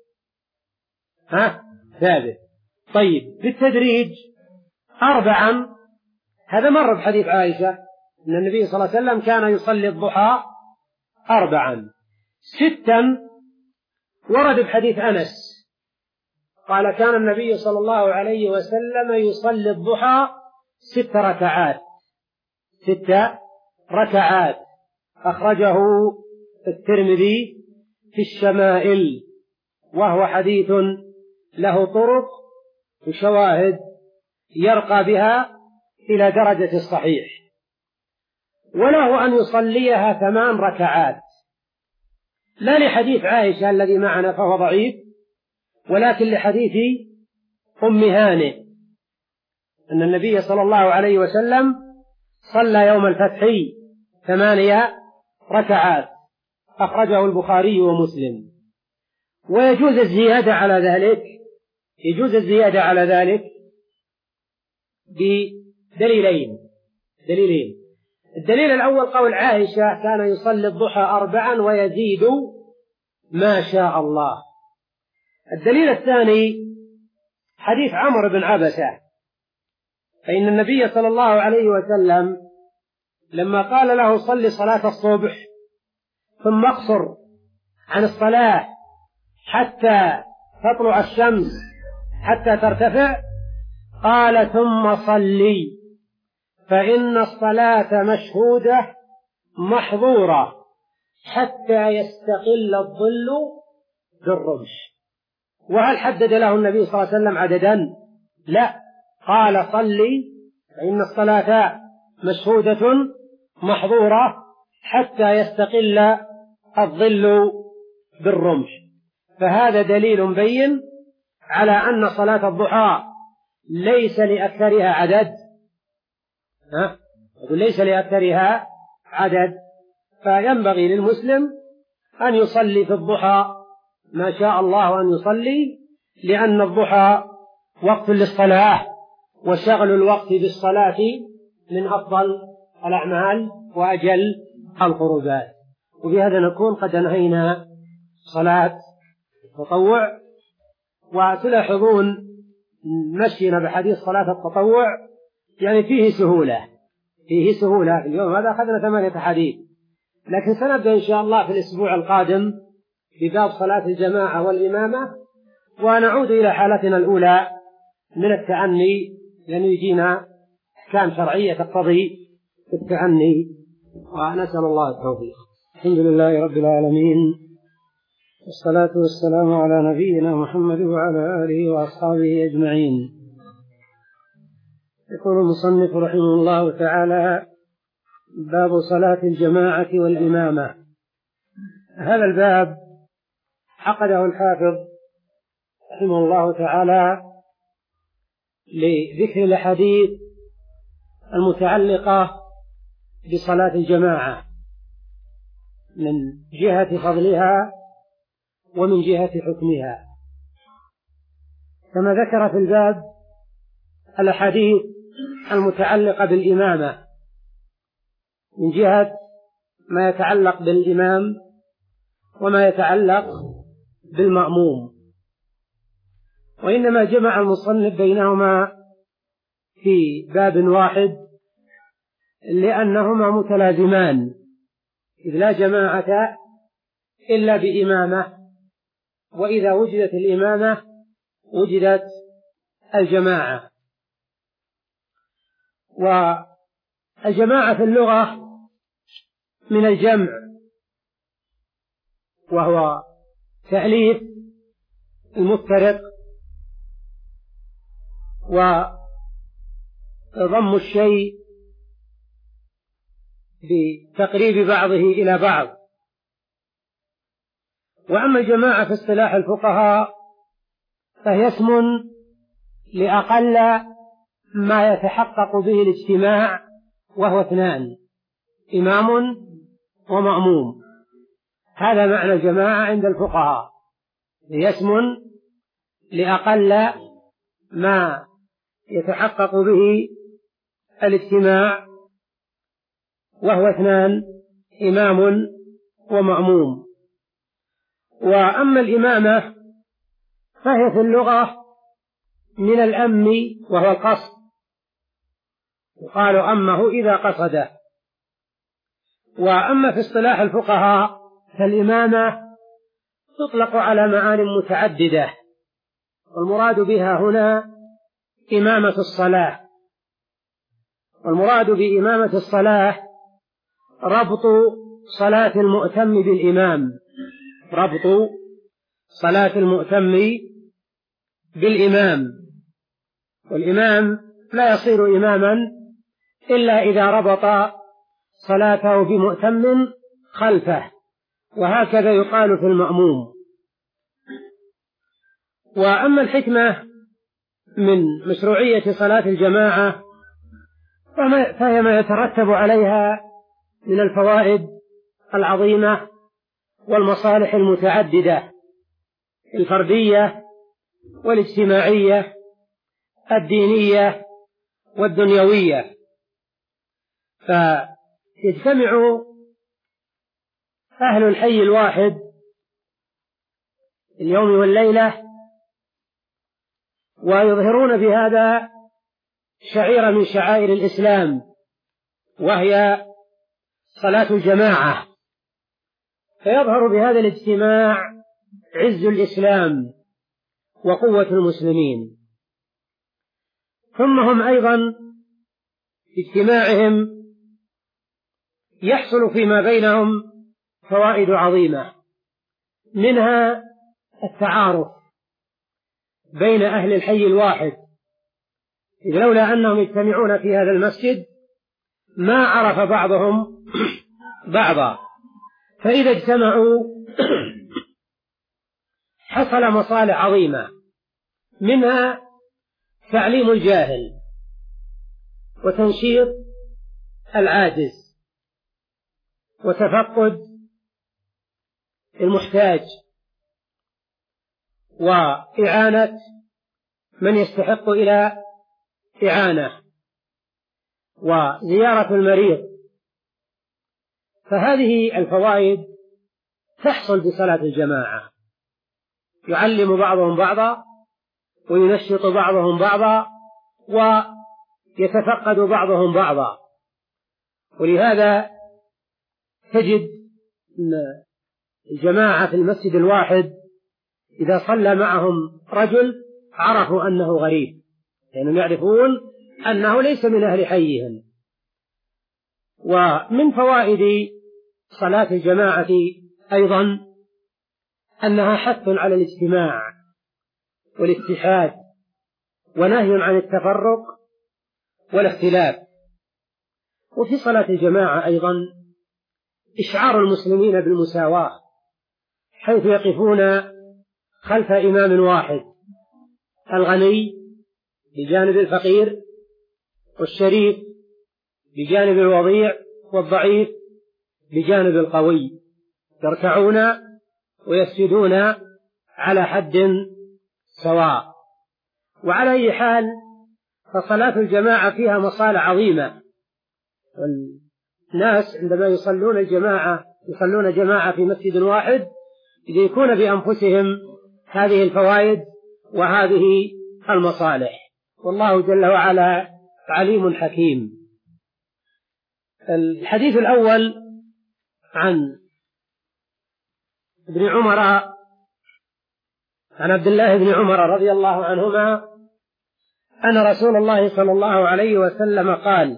ها ثابت. طيب بالتدريج أربعا، هذا مر بحديث عائشة أن النبي صلى الله عليه وسلم كان يصلي الضحى أربعا. ستا ورد بحديث أنس قال كان النبي صلى الله عليه وسلم يصلي الضحى ست ركعات، ست ركعات، أخرجه الترمذي في الشمائل، وهو حديث له طرق وشواهد يرقى بها إلى درجة الصحيح. وله أن يصليها ثمان ركعات، لا لحديث عائشة الذي معنا فهو ضعيف، ولكن لحديث أم هانئ أن النبي صلى الله عليه وسلم صلى يوم الفتح ثمانية ركعات، أخرجه البخاري ومسلم. ويجوز الزيادة على ذلك، يجوز الزيادة على ذلك بدليلين دليلين الدليل الأول قول عائشة كان يصلي الضحى أربعا ويزيد ما شاء الله. الدليل الثاني حديث عمرو بن عبسة، فإن النبي صلى الله عليه وسلم لما قال له صل صلاة الصبح ثم اقصر عن الصلاة حتى تطلع الشمس حتى ترتفع، قال ثم صلي فإن الصلاة مشهودة محظورة حتى يستقل الظل بالرمش. وهل حدد له النبي صلى الله عليه وسلم عددا؟ لا، قال صلي فإن الصلاة مشهودة محظورة حتى يستقل الظل بالرمش. فهذا دليل بين على أن صلاة الضحى ليس لأكثرها عدد، ها؟ ليس لأكثرها عدد، فينبغي للمسلم أن يصلي في الضحى ما شاء الله أن يصلي، لأن الضحى وقت للصلاة، وشغل الوقت بالصلاة من أفضل الأعمال وأجل القربات. وبهذا نكون قد انهينا صلاة التطوع. وتلاحظون مشينا بحديث صلاة التطوع يعني فيه سهولة، فيه سهولة. اليوم هذا أخذنا ثمانية حديث، لكن سنبدأ إن شاء الله في الأسبوع القادم بباب صلاة الجماعة والإمامة، ونعود إلى حالتنا الأولى من التعني، لأنه يجينا أحكام شرعية تقتضي التعني، ونسأل الله التوفيق. الحمد لله رب العالمين، والصلاة والسلام على نبينا محمد وعلى آله وأصحابه أجمعين. يقول المصنف رحمه الله تعالى: باب صلاة الجماعة والإمامة. هذا الباب عقده الحافظ رحمه الله تعالى لذكر الأحاديث المتعلقة بصلاة الجماعة من جهة فضلها ومن جهة حكمها، كما ذكر في الباب الأحاديث المتعلقة بالإمامة من جهة ما يتعلق بالإمام وما يتعلق بالمأموم. وإنما جمع المصنف بينهما في باب واحد لأنهما متلازمان، إذ لا جماعة إلا بإمامة، وإذا وجدت الإمامة وجدت الجماعة. والجماعة في اللغة من الجمع، وهو تأليف المفترق وضم الشيء بتقريب بعضه إلى بعض. وأما الجماعة في اصطلاح الفقهاء فهي اسم لأقل ما يتحقق به الاجتماع، وهو اثنان: إمام ومأموم. هذا معنى الجماعة عند الفقهاء، هي اسم لأقل ما يتحقق به الاجتماع، وهو اثنان: إمام ومأموم. وأما الإمامة فهي في اللغة من الأم، وهو القصد، يقال أمه إذا قصده. وأما في اصطلاح الفقهاء فالإمامة تطلق على معان متعددة، والمراد بها هنا إمامة الصلاة. والمراد بإمامة الصلاة ربط صلاة المؤتم بالإمام، ربط صلاة المؤتم بالإمام. والإمام لا يصير إماما إلا إذا ربط صلاته بمؤتم خلفه، وهكذا يقال في المأموم. وأما الحكمة من مشروعية صلاة الجماعة فهي ما يترتب عليها من الفوائد العظيمة والمصالح المتعددة الفردية والاجتماعية الدينية والدنيوية. فيجتمع أهل الحي الواحد اليوم والليلة ويظهرون بهذا شعيرة من شعائر الإسلام، وهي صلاة الجماعة. فيظهر بهذا الاجتماع عز الإسلام وقوة المسلمين. ثم هم أيضا باجتماعهم يحصل فيما بينهم فوائد عظيمة، منها التعارف بين أهل الحي الواحد، إذ لولا أنهم يجتمعون في هذا المسجد ما عرف بعضهم بعضا، فإذا اجتمعوا حصل مصالح عظيمة، منها تعليم الجاهل وتنشيط العاجز وتفقد المحتاج وإعانة من يستحق إلى إعانة وزيارة المريض. فهذه الفوائد تحصل بصلاة الجماعة، يعلم بعضهم بعضا وينشط بعضهم بعضا ويتفقد بعضهم بعضا. ولهذا تجد الجماعة في المسجد الواحد إذا صلى معهم رجل عرفوا أنه غريب، لأنهم يعرفون أنه ليس من أهل حيهم. ومن فوائد صلاة الجماعة أيضا أنها حث على الاجتماع والاتحاد ونهي عن التفرق والاختلاف. وفي صلاة الجماعة أيضا إشعار المسلمين بالمساواة، حيث يقفون خلف إمام واحد، الغني بجانب الفقير، والشريف بجانب الوضيع، والضعيف بجانب القوي، يركعون ويسجدون على حد سواء. وعلى أي حال فصلاة الجماعة فيها مصالح عظيمة، والناس عندما يصلون الجماعة يصلون جماعة في مسجد واحد يذيكون بأنفسهم هذه الفوائد وهذه المصالح، والله جل وعلا عليم حكيم. الحديث الأول عن ابن عمر عن عبد الله بن عمر رضي الله عنهما أن رسول الله صلى الله عليه وسلم قال: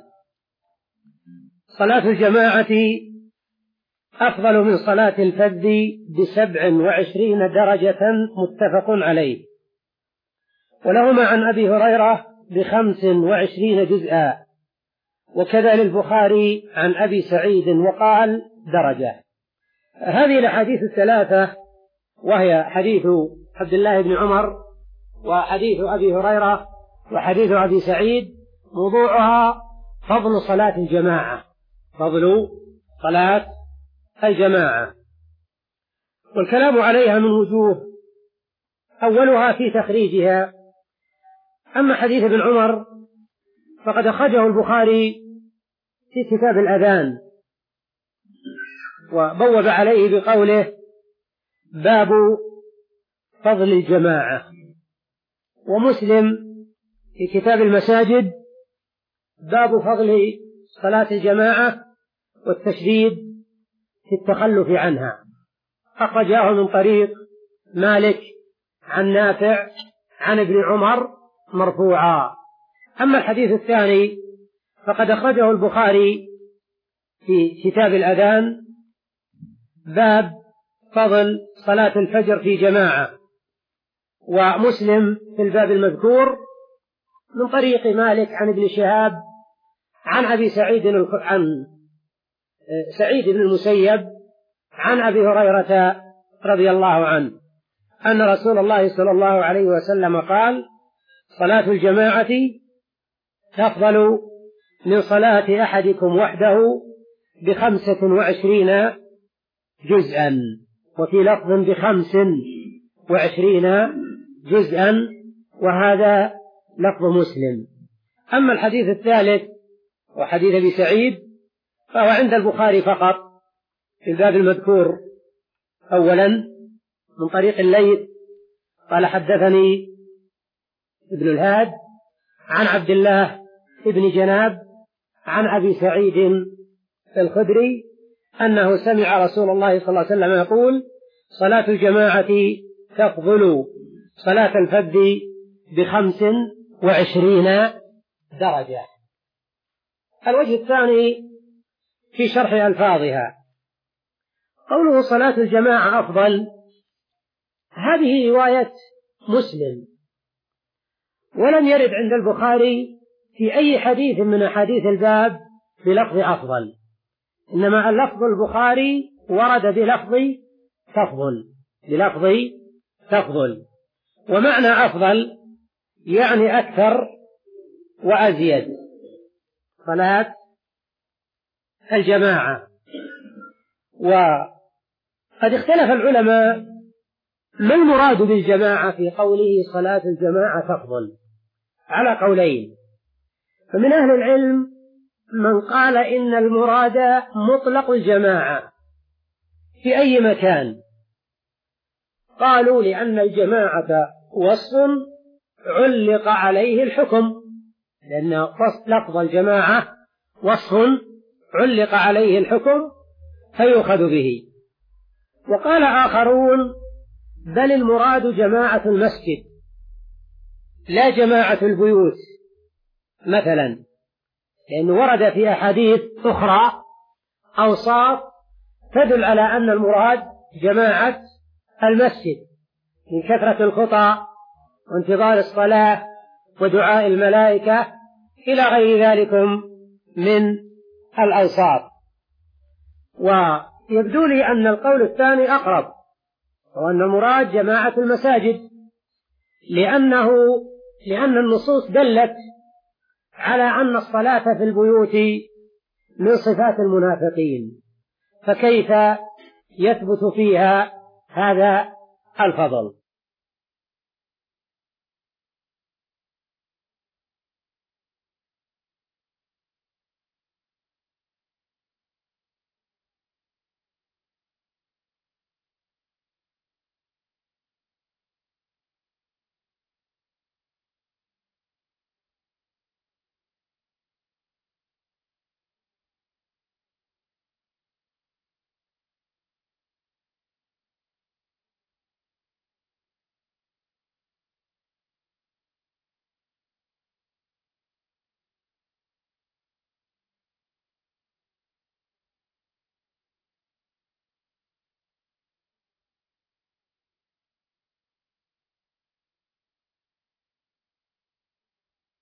صلاة الجماعة أفضل من صلاة الفذ بسبع وعشرين درجة، متفق عليه. ولهما عن أبي هريرة بخمس وعشرين جزءا، وكذا للبخاري عن أبي سعيد وقال درجة. هذه الأحاديث الثلاثة، وهي حديث عبد الله بن عمر وحديث أبي هريرة وحديث أبي سعيد، موضوعها فضل صلاة الجماعة، فضل صلاة الجماعة، والكلام عليها من وجوه، أولها في تخريجها. أما حديث ابن عمر فقد أخرجه البخاري في كتاب الأذان، وبوب عليه بقوله: باب فضل الجماعة. ومسلم في كتاب المساجد باب فضل صلاة الجماعة والتشديد في التخلف عنها، أخرجاه من طريق مالك عن نافع عن ابن عمر مرفوعا. أما الحديث الثاني فقد أخرجه البخاري في كتاب الأذان باب فضل صلاة الفجر في جماعة، ومسلم في الباب المذكور من طريق مالك عن ابن شهاب عن أبي سعيد عن سعيد بن المسيب عن أبي هريرة رضي الله عنه أن رسول الله صلى الله عليه وسلم قال: صلاة الجماعة أفضل من صلاة أحدكم وحده بخمسة وعشرين جزءا، وفي لفظ بخمس وعشرين جزءا، وهذا لفظ مسلم. أما الحديث الثالث وحديث أبي سعيد فهو عند البخاري فقط في الباب المذكور، أولا من طريق الليث قال: حدثني ابن الهاد عن عبد الله ابن جناب عن أبي سعيد الخدري أنه سمع رسول الله صلى الله عليه وسلم يقول: صلاة الجماعة تفضل صلاة الفذ بخمس وعشرين درجة. الوجه الثاني في شرح ألفاظها، قوله صلاة الجماعة أفضل، هذه رواية مسلم، ولم يرد عند البخاري في أي حديث من أحاديث الباب بلفظ أفضل، إنما اللفظ البخاري ورد بلفظ تفضل، بلفظ تفضل. ومعنى أفضل يعني أكثر وأزيد. صلاة الجماعة، وقد اختلف العلماء ما المراد بالجماعة في قوله صلاة الجماعة تفضل، على قولين. فمن أهل العلم من قال إن المراد مطلق الجماعة في أي مكان، قالوا لأن الجماعة وصف علق عليه الحكم، لأن لفظ الجماعة وصف علق عليه الحكم فيؤخذ به. وقال آخرون: بل المراد جماعة المسجد لا جماعة البيوت مثلا، لأنه ورد في أحاديث أخرى أوصاف تدل على أن المراد جماعة المسجد من كثرة الخطى وانتظار الصلاة ودعاء الملائكة إلى غير ذلك من الأوصاف. ويبدو لي أن القول الثاني أقرب، وأن المراد جماعة المساجد، لأنه لأن النصوص دلت على أن الصلاة في البيوت من صفات المنافقين، فكيف يثبت فيها هذا الفضل؟